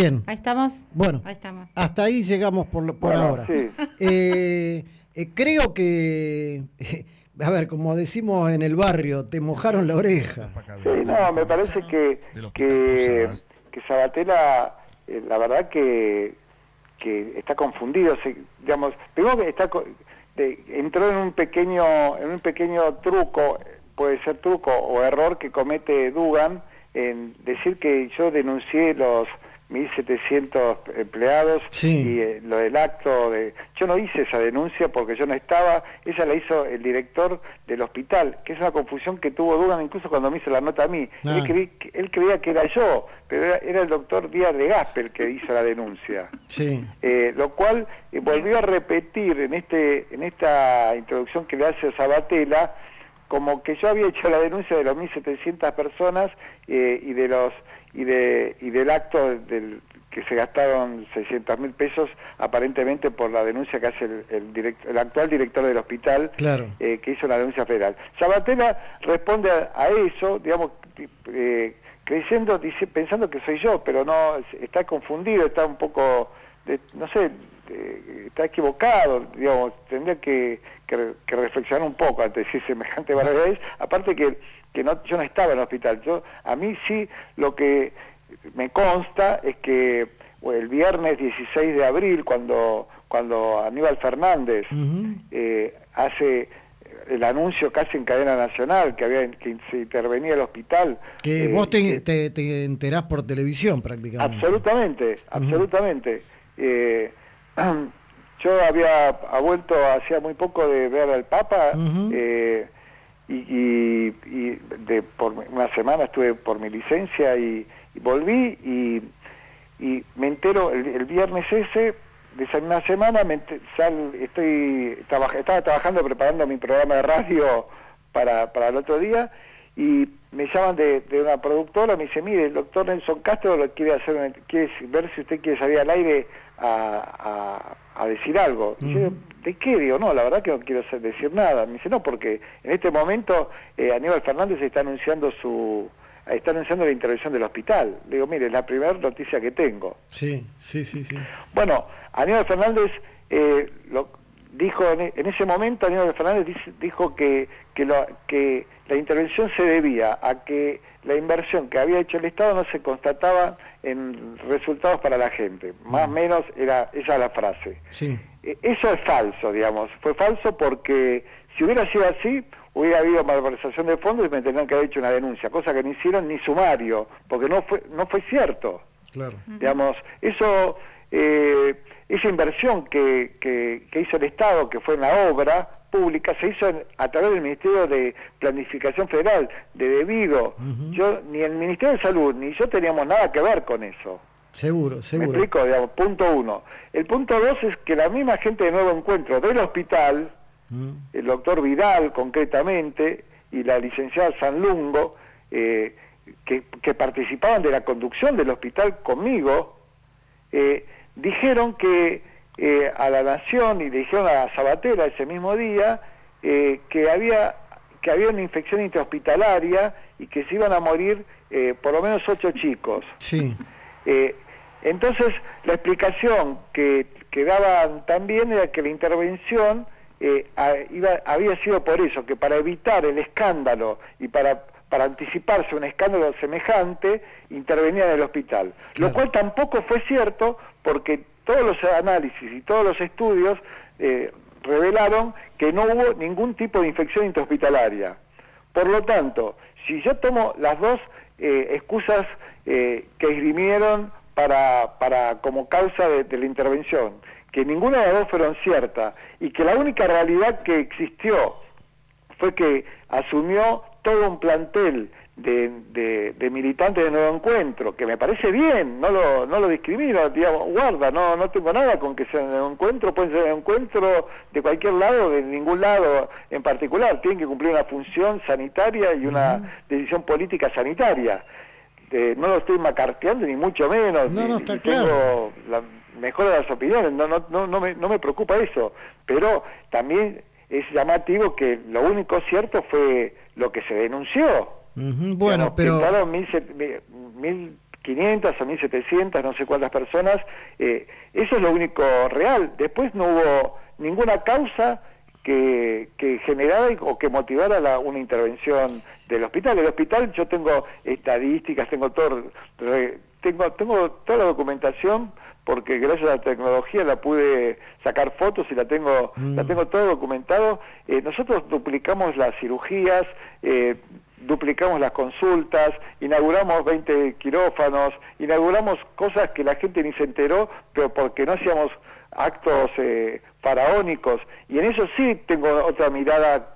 Bien. Ahí estamos. Bueno, Ahí estamos. hasta ahí llegamos por, por Bueno, ahora. sí. Eh, eh, creo que, eh, a ver, como decimos en el barrio, te mojaron la oreja. Sí, no, me parece que que, que Sabatella, eh, la verdad que, que está confundido, se, digamos, primero que está co- de, entró en un pequeño en un pequeño truco, puede ser truco o error que comete Dugan en decir que yo denuncié los mil setecientos empleados Sí. y eh, lo del acto de... Yo no hice esa denuncia porque yo no estaba, ella la hizo el director del hospital, que es una confusión que tuvo Dugan incluso cuando me hizo la nota a mí. Ah. Él, creí, él creía que era yo, pero era, era el doctor Díaz de Gaspel que hizo la denuncia. Sí. Eh, lo cual eh, volvió a repetir en este en esta introducción que le hace a Sabatella, como que yo había hecho la denuncia de las mil setecientas personas eh, y de los y de y del acto del que se gastaron seiscientos mil pesos aparentemente por la denuncia que hace el, el, direct, el actual director del hospital, Claro. eh, que hizo la denuncia federal. Sabatella responde a, a eso, digamos, eh, creyendo, dice, pensando que soy yo, pero no, está confundido, está un poco, de, no sé, de, está equivocado, digamos, tendría que, que, que reflexionar un poco antes de decir semejante barbaridad. Aparte que, que no, yo no estaba en el hospital, yo, a mí sí lo que me consta es que bueno, el viernes dieciséis de abril, cuando, cuando Aníbal Fernández Uh-huh. eh, hace el anuncio casi en cadena nacional que había que se intervenía el hospital. Que eh, vos te, que- te, te enterás por televisión prácticamente. Absolutamente, absolutamente. Eh, yo había ha vuelto hacía muy poco de ver al Papa, Ujú. eh, y, y, y de, por una semana estuve por mi licencia y, y volví y, y me entero el, el viernes ese de esa misma semana, me enter- sal- estoy traba- estaba trabajando preparando mi programa de radio para, para el otro día y me llaman de, de una productora, me dice, mire, el doctor Nelson Castro lo quiere hacer, una- quiere ver si usted quiere salir al aire a, a, a decir algo. Y yo, Ujú. ¿de qué? Digo, no, la verdad que no quiero hacer- decir nada. Me dice, no, porque en este momento eh, Aníbal Fernández está anunciando su está anunciando la intervención del hospital. Le digo, mire, es la primera noticia que tengo. Sí, sí, sí, sí. Bueno, Aníbal Fernández eh, lo dijo en, e- en ese momento, Aníbal Fernández dice- dijo que que, lo- que la intervención se debía a que la inversión que había hecho el Estado no se constataba en resultados para la gente. Más o menos era esa la frase. Sí. Eh, Eso es falso, digamos. Fue falso porque si hubiera sido así, hubiera habido malversación de fondos y me tendrían que haber hecho una denuncia, cosa que no hicieron ni sumario, porque no fue no fue cierto. Claro. Digamos, eso, eh, esa inversión que, que, que hizo el Estado, que fue en la obra pública, se hizo en- a través del Ministerio de Planificación Federal, de debido. Ujú. Yo, ni el Ministerio de Salud, ni yo teníamos nada que ver con eso. Seguro, ¿Me seguro. explico? Digamos, punto uno. El punto dos es que la misma gente de Nuevo Encuentro del hospital, Mm. el doctor Vidal concretamente, y la licenciada Sanlungo, eh, que, que participaban de la conducción del hospital conmigo, eh, dijeron que eh, a la Nación, y le dijeron a Sabatella ese mismo día, eh, que había que había una infección intrahospitalaria y que se iban a morir eh, por lo menos ocho chicos. Sí. Eh, entonces, la explicación que, que daban también era que la intervención eh, a- iba, había sido por eso, que para evitar el escándalo y para, para anticiparse un escándalo semejante, intervenía en el hospital. Claro. Lo cual tampoco fue cierto, porque todos los análisis y todos los estudios eh, revelaron que no hubo ningún tipo de infección intrahospitalaria. Por lo tanto, si yo tomo las dos eh, excusas eh, que esgrimieron para, para como causa de, de la intervención, que ninguna de las dos fueron ciertas y que la única realidad que existió fue que asumió todo un plantel de, de, de militantes de Nuevo Encuentro, que me parece bien, no lo, no lo discrimino, digamos, guarda, no, no tengo nada con que sea de Nuevo Encuentro, pueden ser de Nuevo Encuentro de cualquier lado, de ningún lado en particular, tienen que cumplir una función sanitaria y una Ujú. decisión política sanitaria. Eh, no lo estoy macarteando ni mucho menos, No, ni- no, está ni tengo claro. la mejor de las opiniones, no, no, no, no, me, no me preocupa eso, pero también es llamativo que lo único cierto fue lo que se denunció. Ujú. Bueno, Digamos, pero... pintaron mil set- mil- mil quinientas o mil setecientas, no sé cuántas personas, eh, eso es lo único real. Después no hubo ninguna causa que, que generara o que motivara la, una intervención del hospital. El hospital, yo tengo estadísticas, tengo todo, re, tengo, tengo toda la documentación, porque gracias a la tecnología la pude sacar fotos y la tengo, mm. la tengo todo documentado. Eh, nosotros duplicamos las cirugías, eh, duplicamos las consultas, inauguramos veinte quirófanos, inauguramos cosas que la gente ni se enteró, pero porque no hacíamos actos eh, faraónicos, y en eso sí tengo otra mirada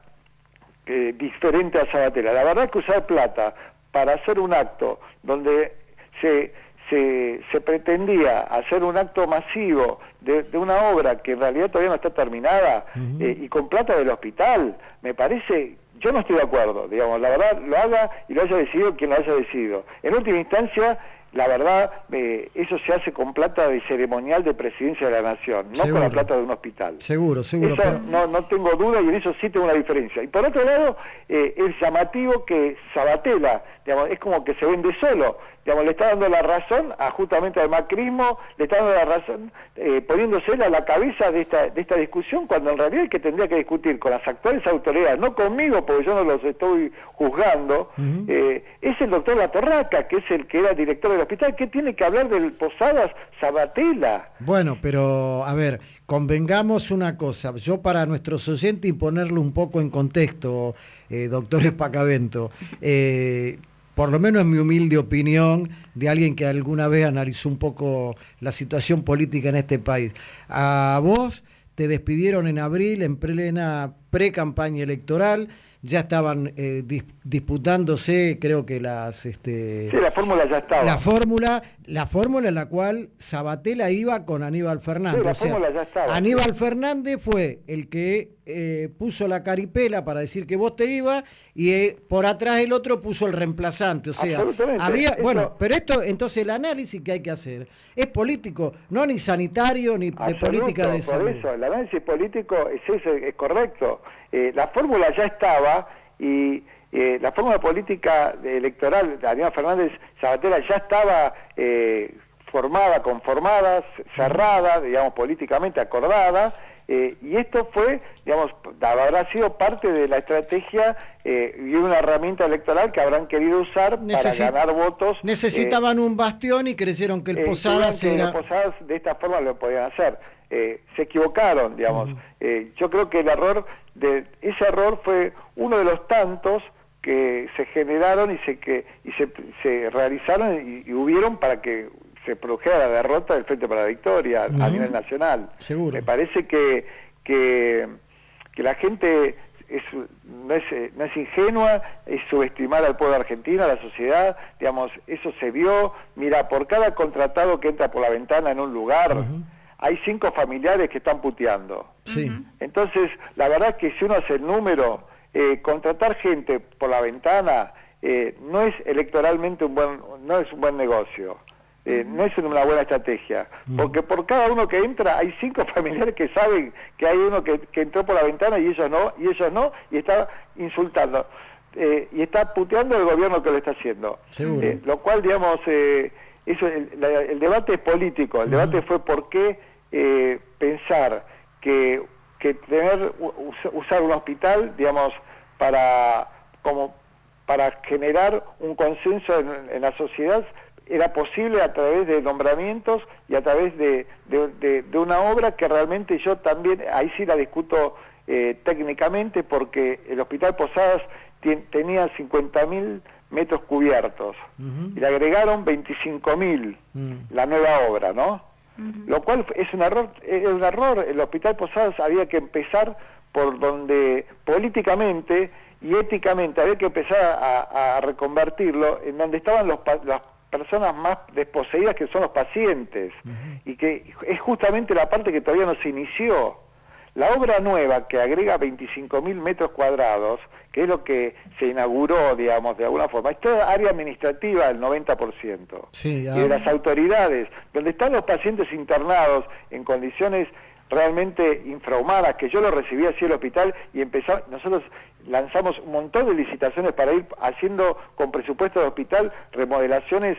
eh, diferente a Sabatella. La verdad que usar plata para hacer un acto donde se, se, se pretendía hacer un acto masivo de, de una obra que en realidad todavía no está terminada, uh-huh. eh, y con plata del hospital, me parece... Yo no estoy de acuerdo, digamos, la verdad, lo haga y lo haya decidido quien lo haya decidido. En última instancia, la verdad, eh, eso se hace con plata de ceremonial de presidencia de la nación, no seguro. Con la plata de un hospital. Seguro, seguro. Eso pero... no, no tengo duda, y en eso sí tengo una diferencia. Y por otro lado, eh, es llamativo que Sabatella, digamos, es como que se vende solo. Digamos, le está dando la razón a justamente al macrismo, le está dando la razón, eh, poniéndose a la cabeza de esta, de esta discusión, cuando en realidad el que tendría que discutir con las actuales autoridades, no conmigo, porque yo no los estoy juzgando, uh-huh. eh, es el doctor Latorraca, que es el que era director del hospital. ¿Qué tiene que hablar del Posadas Sabatella? Bueno, pero a ver, convengamos una cosa, yo para nuestros oyentes y ponerlo un poco en contexto, eh, doctor Espacavento, eh, por lo menos en mi humilde opinión, de alguien que alguna vez analizó un poco la situación política en este país. A vos te despidieron en abril, en plena pre-campaña electoral, ya estaban eh, dis disputándose, creo que las... Este, sí, la fórmula ya estaba. La fórmula, la fórmula en la cual Sabatella iba con Aníbal Fernández. Sí, la o sea, fórmula ya estaba. Aníbal Fernández fue el que eh, puso la caripela para decir que vos te ibas, y eh, por atrás el otro puso el reemplazante. O sea, había... Eso... Bueno, pero esto, entonces el análisis que hay que hacer es político, no ni sanitario, ni de política de salud. Por eso, el análisis político es, ese, es correcto. Eh, la fórmula ya estaba, y eh, la fórmula política electoral de Aníbal Fernández Sabatella ya estaba eh, formada, conformada, cerrada, digamos, políticamente acordada, eh, y esto fue, digamos, habrá sido parte de la estrategia eh, y una herramienta electoral que habrán querido usar Necesi para ganar votos. Necesitaban eh, un bastión y creyeron que el eh, Posadas era... Que el Posadas de esta forma lo podían hacer. Eh, se equivocaron, digamos. Uh-huh. eh, yo creo que el error de ese error fue uno de los tantos que se generaron y se que y se, se realizaron y, y hubieron para que se produjera la derrota del Frente para la Victoria uh-huh. a nivel nacional. Seguro. Me parece que que, que la gente es, no, es, no es ingenua, es subestimar al pueblo argentino, a la sociedad, digamos, eso se vio. Mira, por cada contratado que entra por la ventana en un lugar, uh-huh. hay cinco familiares que están puteando. Sí. Entonces, la verdad es que si uno hace el número, eh, contratar gente por la ventana eh, no es electoralmente un buen, no es un buen negocio, eh, no es una buena estrategia, porque por cada uno que entra hay cinco familiares que saben que hay uno que, que entró por la ventana y ellos no, y ellos no, y está insultando, eh, y está puteando el gobierno que lo está haciendo. Eh, lo cual, digamos, eh, eso, el, la, el debate es político, el debate fue por qué eh, pensar que, que tener usar un hospital, digamos, para como para generar un consenso en, en la sociedad era posible a través de nombramientos y a través de, de, de, de una obra que realmente yo también, ahí sí la discuto eh, técnicamente, porque el Hospital Posadas ten, tenía cincuenta mil metros cubiertos, uh-huh. y le agregaron veinticinco mil, uh-huh. la nueva obra, ¿no? Uh-huh. Lo cual es un error, es un error. El Hospital Posadas había que empezar por donde políticamente y éticamente había que empezar a, a reconvertirlo en donde estaban los, las personas más desposeídas, que son los pacientes, uh-huh. y que es justamente la parte que todavía no se inició. La obra nueva, que agrega veinticinco mil metros cuadrados, que es lo que se inauguró, digamos, de alguna forma, es toda área administrativa del noventa por ciento, sí, y de las autoridades, donde están los pacientes internados en condiciones realmente infrahumanas, que yo lo recibí así al hospital, y empezamos, nosotros lanzamos un montón de licitaciones para ir haciendo con presupuesto de hospital remodelaciones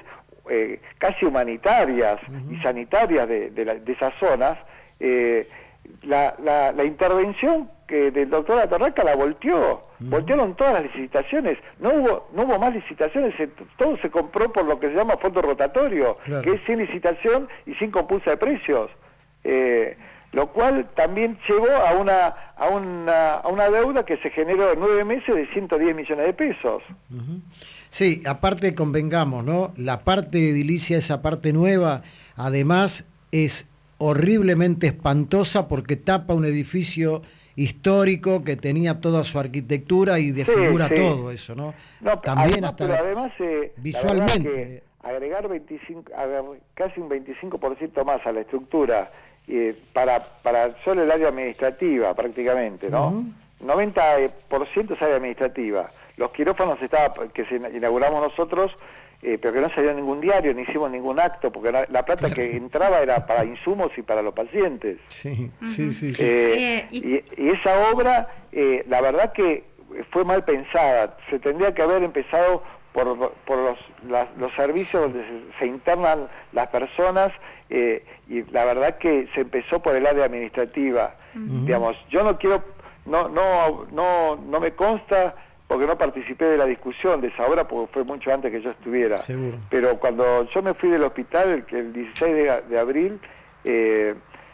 eh, casi humanitarias uh-huh. y sanitarias de, de, la, de esas zonas, eh, la, la, la intervención que del doctor Atorraca la volteó, uh-huh. voltearon todas las licitaciones, no hubo no hubo más licitaciones, se, todo se compró por lo que se llama fondo rotatorio, claro. que es sin licitación y sin compulsa de precios, eh, lo cual también llevó a una, a, una, a una deuda que se generó en nueve meses de ciento diez millones de pesos. Uh-huh. Sí, aparte convengamos, ¿no? La parte edilicia, esa parte nueva, además es horriblemente espantosa porque tapa un edificio histórico que tenía toda su arquitectura y desfigura sí, sí. todo eso, ¿no? no También además, hasta pero además eh, visualmente agregar veinticinco, agregar casi un veinticinco por ciento más a la estructura eh, para para solo el área administrativa prácticamente, ¿no? Uh-huh. noventa por ciento es área administrativa. Los quirófanos estaba que se inauguramos nosotros, eh, pero que no salió en ningún diario, ni hicimos ningún acto, porque la, la plata que entraba era para insumos y para los pacientes. Sí, uh-huh. sí, sí. sí. Eh, y, y esa obra, eh, la verdad que fue mal pensada. Se tendría que haber empezado por, por los, la, los servicios donde se, se internan las personas, eh, y la verdad que se empezó por el área administrativa. Uh-huh. Digamos, yo no quiero, no, no, no, no me consta, porque no participé de la discusión de esa obra, porque fue mucho antes que yo estuviera. Seguro. Pero cuando yo me fui del hospital, el, el dieciséis de, de abril, eh,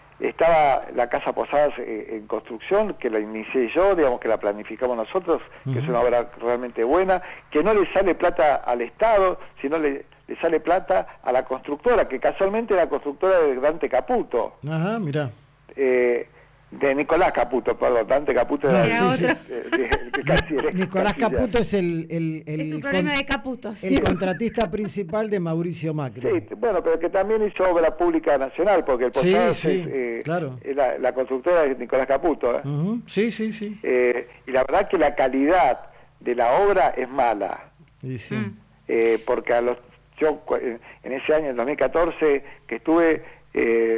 estaba la Casa Posadas eh, en construcción, que la inicié yo, digamos que la planificamos nosotros, uh-huh. que es una obra realmente buena, que no le sale plata al Estado, sino le, le sale plata a la constructora, que casualmente era la constructora de Dante Caputo. Ajá, mirá. Eh, de Nicolás Caputo, perdón, Dante Caputo no, era sí, de, de, de, de casi Nicolás Caputo es el, el, el, es un problema con, de Caputo, sí. el contratista principal de Mauricio Macri. Sí, bueno, pero que también hizo obra pública nacional, porque el Posadas sí, sí, es, eh, claro. es la, la constructora de Nicolás Caputo. ¿eh? Uh-huh. Sí, sí, sí. Eh, y la verdad que la calidad de la obra es mala. Y sí. Mm. Eh, porque a los yo en ese año, en dos mil catorce, que estuve... Eh,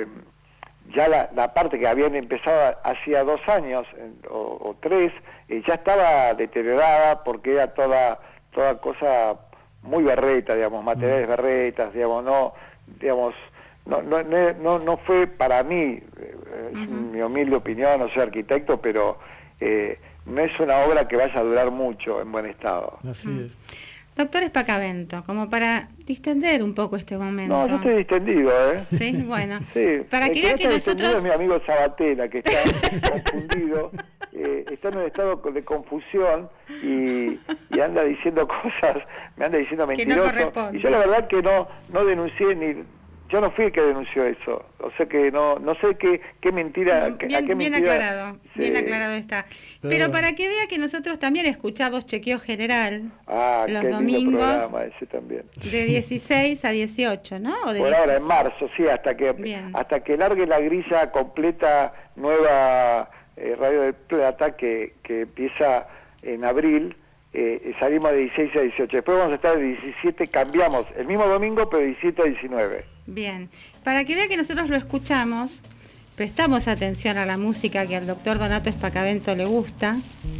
ya la, la parte que habían empezado hacía dos años o, o tres, eh, ya estaba deteriorada porque era toda toda cosa muy berreta, digamos, materiales berretas, digamos, no, digamos, no, no, no, no fue para mí, eh, es uh-huh. mi humilde opinión, no soy arquitecto, pero eh, no es una obra que vaya a durar mucho en buen estado. Así uh-huh. es. Doctor Espacavento, como para distender un poco este momento. No, yo estoy distendido, ¿eh? Sí, bueno. Sí. Para que vea que nosotros... Es mi amigo Sabatella, que está confundido, eh, está en un estado de confusión y, y anda diciendo cosas, me anda diciendo mentiroso. No, y yo la verdad que no no denuncié ni... Yo no fui el que denunció eso, o sea que no no sé qué qué mentira, bien, a qué bien mentira... aclarado, sí. bien aclarado está. Pero, Pero para que vea que nosotros también escuchamos Chequeo General ah, los qué domingos programa ese también. De dieciséis a dieciocho, ¿no? O de Por ahora en marzo, sí, hasta que bien. hasta que largue la grilla completa nueva eh, Radio del Plata que que empieza en abril. Eh, salimos de dieciséis a dieciocho, después vamos a estar de diecisiete, cambiamos el mismo domingo, pero diecisiete a diecinueve. Bien, para que vea que nosotros lo escuchamos, prestamos atención a la música que al doctor Donato Espacavento le gusta.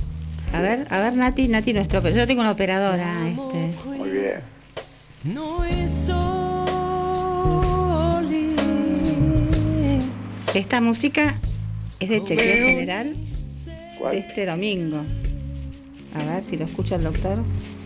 A ver, a ver Nati, Nati nuestro, pero yo tengo una operadora. Este. Muy bien. Esta música es de Chequeo General. ¿Cuál? De este domingo. A ver si lo escucha el doctor.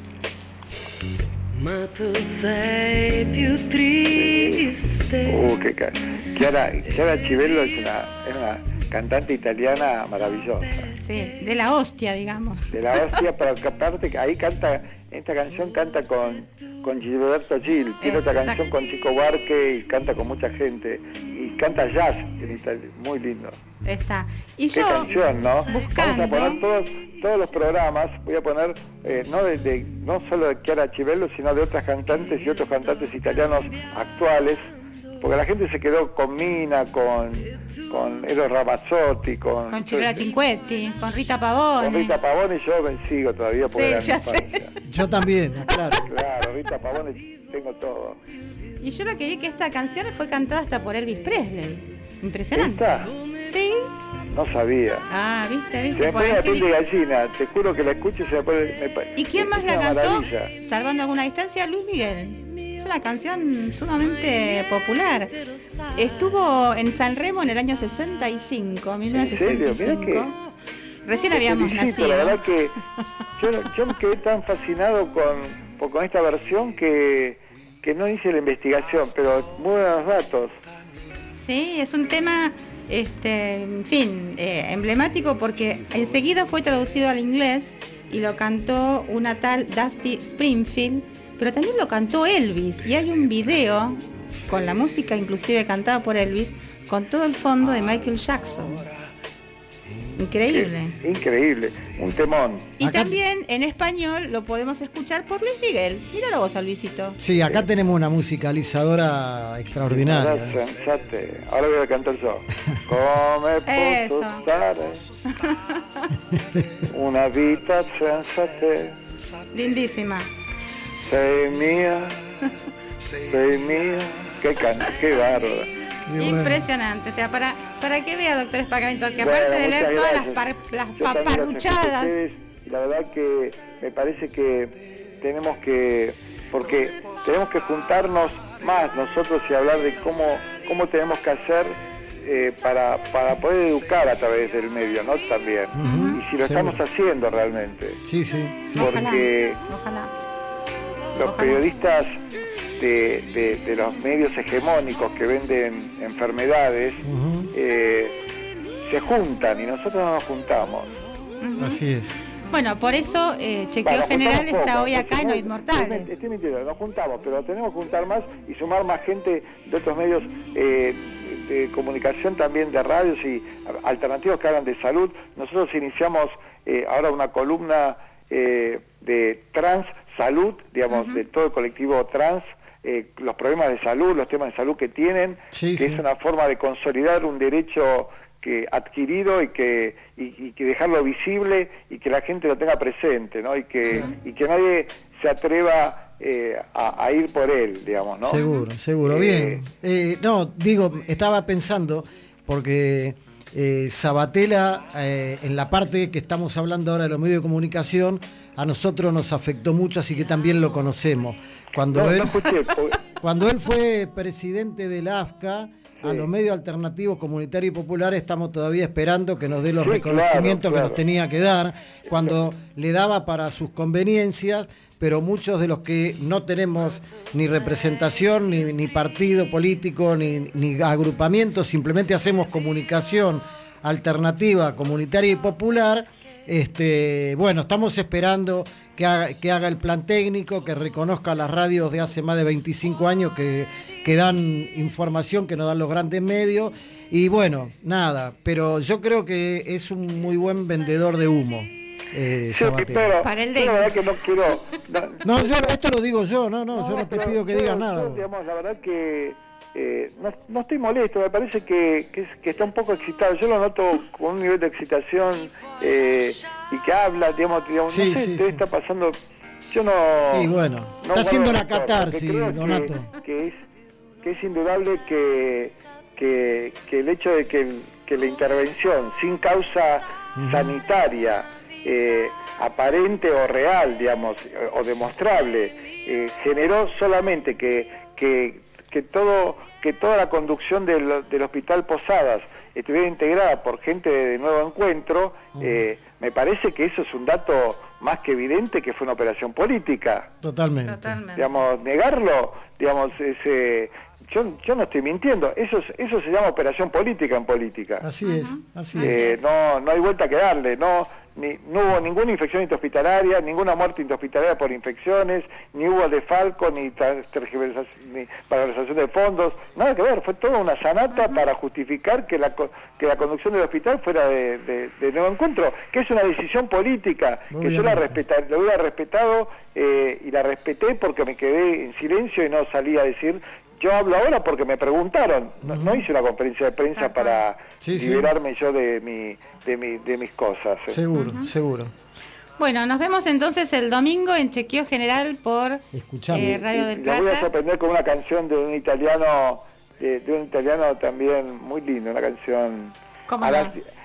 Uh, qué ca... Chiara, Chiara Chivello es una, es una cantante italiana maravillosa. Sí, de la hostia, digamos. De la hostia, pero que aparte ahí canta, esta canción canta con, con Gilberto Gil, tiene otra canción con Chico Buarque y canta con mucha gente. Y canta jazz en Italia, muy lindo. Está. Y qué yo, canción, ¿no? buscando... Vamos a poner todos, todos los programas, voy a poner, eh, no de, de, no solo de Chiara Chivello, sino de otras cantantes y otros cantantes italianos actuales, porque la gente se quedó con Mina, con, con Eros Ramazzotti, con... Con Chiara Cinquetti, con Rita Pavone. Con Rita Pavone yo me sigo todavía por sí, la ya infancia. sé. Yo también, claro. Claro, Rita Pavone tengo todo. Y yo lo que vi que esta canción fue cantada hasta por Elvis Presley. Impresionante. ¿Esta? Sí. No sabía. Ah, viste, viste. Se me pone la piel de gallina, te juro que la escucho y se me pone... Me, ¿Y quién más es la una cantó? maravilla. Salvando alguna distancia, Luis Miguel. Es una canción sumamente popular. Estuvo en San Remo en el año sesenta y cinco, mil novecientos sesenta y cinco. Mirá que, Recién habíamos felicito, nacido. La verdad que yo, yo me quedé tan fascinado con, con esta versión que, que no hice la investigación, pero muy buenos datos. Sí, es un tema, este, en fin, eh, emblemático porque enseguida fue traducido al inglés y lo cantó una tal Dusty Springfield, pero también lo cantó Elvis, y hay un video con la música inclusive cantada por Elvis, con todo el fondo de Michael Jackson. Increíble. Sí, increíble, un temón. Y Acá... también en español lo podemos escuchar por Luis Miguel. Míralo vos, Luisito. Sí, acá tenemos una musicalizadora extraordinaria. Ahora, sensate. Ahora voy a cantar yo. Come posso Eso. stare una vita senza te. Lindísima. Sei mía, sei mía. Qué can... qué bárbaro. Impresionante, o sea, para para que vea, doctor Espacamento, que Bueno, aparte de leer muchas todas las, gracias. par, las Yo también los paparruchadas. escucho a ustedes, y la verdad que me parece que tenemos que, porque tenemos que juntarnos más nosotros y hablar de cómo cómo tenemos que hacer eh, para, para poder educar a través del medio, ¿no? También. Uh-huh, y si lo seguro. estamos haciendo realmente. Sí, sí, sí. Porque Ojalá. los Ojalá. periodistas de, de, de los medios hegemónicos que venden enfermedades Uh-huh. eh, se juntan y nosotros no nos juntamos. Ujú. Así es. Bueno, por eso eh, Chequeo Bueno, General juntamos está poco, hoy acá en no- Los Inmortales. Estoy, estoy mintiendo, nos juntamos, pero tenemos que juntar más y sumar más gente de otros medios eh, de comunicación, también de radios y alternativos que hablan de salud. Nosotros iniciamos eh, ahora una columna eh, de trans salud, digamos, Ujú. de todo el colectivo trans, eh, los problemas de salud, los temas de salud que tienen, Sí, que sí. es una forma de consolidar un derecho que adquirido y que y, y que dejarlo visible y que la gente lo tenga presente, ¿no? Y que y que nadie se atreva eh, a, a ir por él, digamos, ¿no? Seguro, seguro. Eh, Bien. Eh, no, digo, estaba pensando, porque eh, Sabatella, eh, en la parte que estamos hablando ahora de los medios de comunicación, a nosotros nos afectó mucho, así que también lo conocemos. Cuando No, él, no escuché, porque- cuando él fue presidente del A F C A, a Sí. los medios alternativos, comunitarios y populares estamos todavía esperando que nos dé los Sí, reconocimientos claro, que claro. nos tenía que dar, cuando le daba para sus conveniencias, pero muchos de los que no tenemos ni representación, ni, ni partido político, ni, ni agrupamiento, simplemente hacemos comunicación alternativa, comunitaria y popular. Este, bueno, estamos esperando que haga, que haga el plan técnico, que reconozca las radios de hace más de veinticinco años que, que dan información que nos dan los grandes medios. Y bueno, nada, pero yo creo que es un muy buen vendedor de humo. Eh, Sí, Sabatella. pero Para el yo la dengue. verdad que no quiero... No, No, yo esto lo digo yo, no, no, yo no te pero pido que yo- digas yo, nada. digamos, la verdad que eh, no, no estoy molesto, me parece que, que, es- que está un poco excitado. Yo lo noto con un nivel de excitación eh, y que habla, digamos, digamos Sí, no sé, sí, te sí. está pasando... Yo no... Y bueno, no está guardo haciendo la rencor, porque catarsis, creo que- Donato. Que, es, que es indudable que, que, que el hecho de que, el- que la intervención sin causa Ujú. sanitaria, eh, aparente o real, digamos, o demostrable, eh, generó solamente que, que, que todo que toda la conducción del, del Hospital Posadas estuviera integrada por gente de Nuevo Encuentro, eh, me parece que eso es un dato más que evidente que fue una operación política. Totalmente. Totalmente. Digamos, negarlo, digamos, ese, yo, yo no estoy mintiendo, eso, es- eso se llama operación política en política. Así es, así es. Eh, no, no hay vuelta que darle, no, ni, no hubo ninguna infección intrahospitalaria, ninguna muerte intrahospitalaria por infecciones, ni hubo defalco, ni, tra- tergiversación, ni malversación de fondos, nada que ver, fue toda una sanata para justificar que la, co- que la conducción del hospital fuera de, de, de Nuevo Encuentro, que es una decisión política, que yo la, Obviamente. respeta, la hubiera respetado eh, y la respeté porque me quedé en silencio y no salí a decir. Yo hablo ahora porque me preguntaron, no, no hice una conferencia de prensa Tal cual. para Sí, sí. liberarme yo de mi de mi de mis cosas. eh. Seguro, seguro. Bueno, nos vemos entonces el domingo en Chequeo General por Escuchame. eh, Radio del Y la voy a Plata. sorprender con una canción de un italiano, de, de un italiano también muy lindo, una canción ¿Cómo a no? las,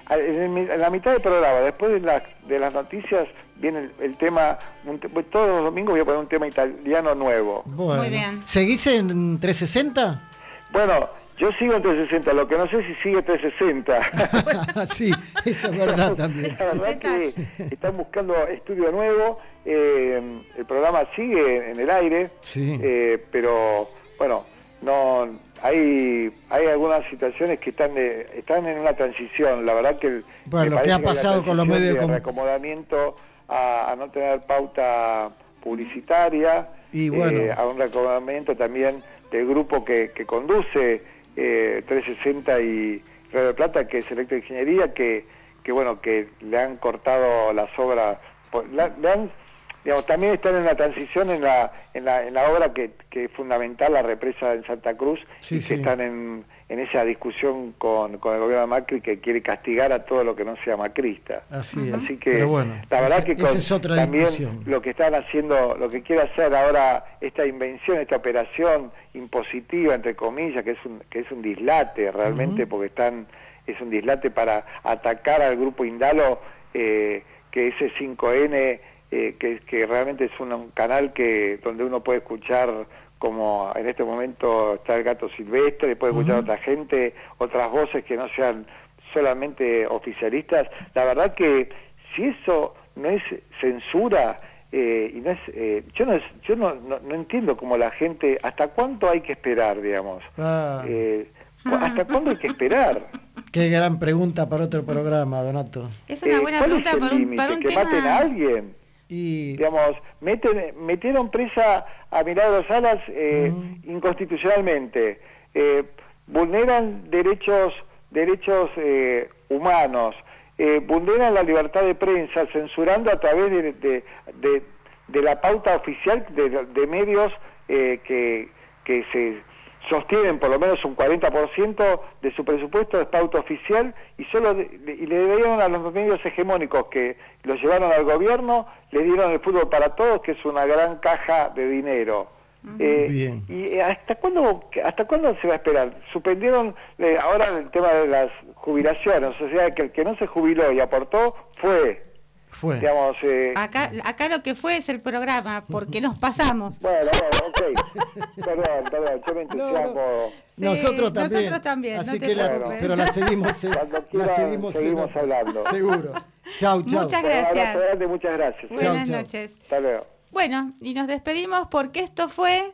en, en la mitad del programa, después de, la, de las noticias, viene el, el tema, un, todos los domingos voy a poner un tema italiano nuevo. Bueno. Muy bien. ¿Seguís en trescientos sesenta? Bueno, yo sigo en trescientos sesenta, lo que no sé si sigue trescientos sesenta. Sí, eso es verdad también. La verdad que están buscando estudio nuevo, eh, el programa sigue en el aire, sí. eh, pero bueno, no hay hay algunas situaciones que están de, están en una transición. La verdad que bueno, lo que ha pasado con los medios de com- reacomodamiento a, a no tener pauta publicitaria, y bueno, eh, a un reacomodamiento también del grupo que, que conduce eh, trescientos sesenta y Radio de Plata, que es Electroingeniería, que que bueno, que le han cortado las obras, la, le han, digamos, también están en la transición en la en la, en la obra que, que es fundamental, la represa en Santa Cruz, sí, y que sí. están en, en esa discusión con, con el gobierno de Macri, que quiere castigar a todo lo que no sea macrista. Así es. Así que pero bueno, la verdad ese, que con, esa es otra también discusión. lo que están haciendo, lo que quiere hacer ahora esta invención, esta operación impositiva, entre comillas, que es un, que es un dislate realmente, uh-huh. porque están es un dislate para atacar al grupo Indalo, eh, que ese cinco ene, eh, que, que realmente es un, un canal que donde uno puede escuchar, como en este momento está el Gato Silvestre, puede escuchar uh-huh. otra gente, otras voces que no sean solamente oficialistas. La verdad que si eso no es censura, eh, y no es, eh, yo, no, yo no, no, no entiendo cómo la gente, hasta cuánto hay que esperar, digamos. Ah. Eh, ¿Hasta cuándo hay que esperar? Qué gran pregunta para otro programa, Donato. Es una buena eh, ¿cuál pregunta es el para un, límite? para un ¿Que tema... maten a alguien? Y... Digamos, meten, metieron presa a Milagros Salas eh, mm. inconstitucionalmente, eh, vulneran derechos derechos eh, humanos, eh, vulneran la libertad de prensa, censurando a través de, de, de, de la pauta oficial de, de medios eh, que, que se... sostienen por lo menos un cuarenta por ciento de su presupuesto de pauta oficial, y solo de, y le dieron a los medios hegemónicos que los llevaron al gobierno, le dieron el fútbol para todos, que es una gran caja de dinero. Uh-huh. Eh, Bien. ¿Y hasta cuándo hasta cuándo se va a esperar? Suspendieron eh, ahora el tema de las jubilaciones, o sea que el que no se jubiló y aportó fue... Fue. Digamos, eh... acá, acá lo que fue es el programa, porque nos pasamos. Bueno, bueno, ok. Perdón, perdón, yo me entusiasmo. No, no. Sí, nosotros también. Nosotros también, Así no te que la, preocupes. pero la seguimos, eh, quiera, la seguimos, seguimos en, hablando. Seguro. Chau, chau. Muchas gracias. Grande, muchas gracias. Buenas chau, chau. noches. Hasta luego. Bueno, y nos despedimos porque esto fue...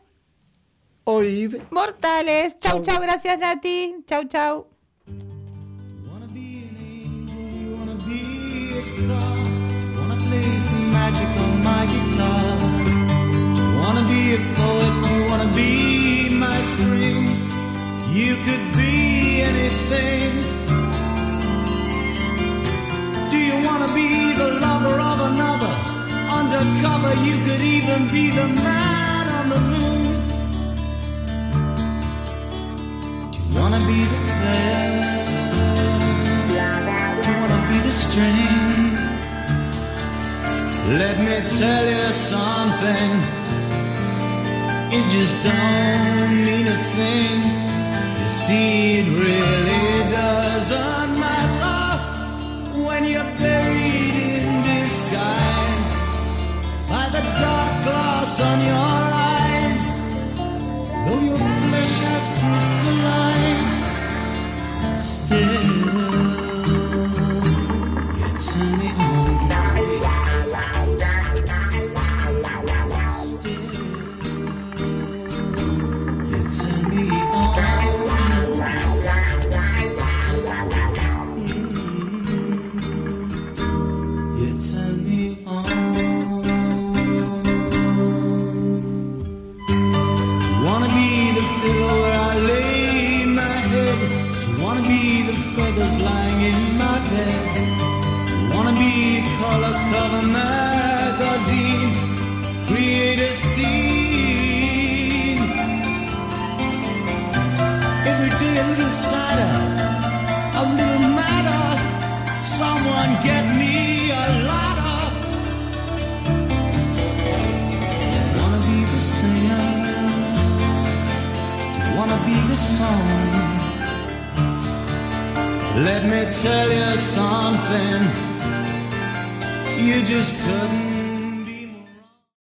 Oíd. Mortales. Chau, chau, gracias Nati. Chau, chau. Play some magic on my guitar. Wanna be a poet, you wanna be my string. You could be anything. Do you wanna be the lover of another? Undercover, you could even be the man on the moon. Do you wanna be the player? Do you wanna be the string? Let me tell you something, it just don't mean a thing. You see, it really doesn't matter when you're buried in disguise by the dark glass on your eyes. Though your flesh has crystallized, still you turn me on. Lying in my bed, wanna be a color cover magazine, create a scene. Every day a little sadder, a little madder. Someone get me a ladder. Wanna be the singer, wanna be the song. Let me tell you something you just couldn't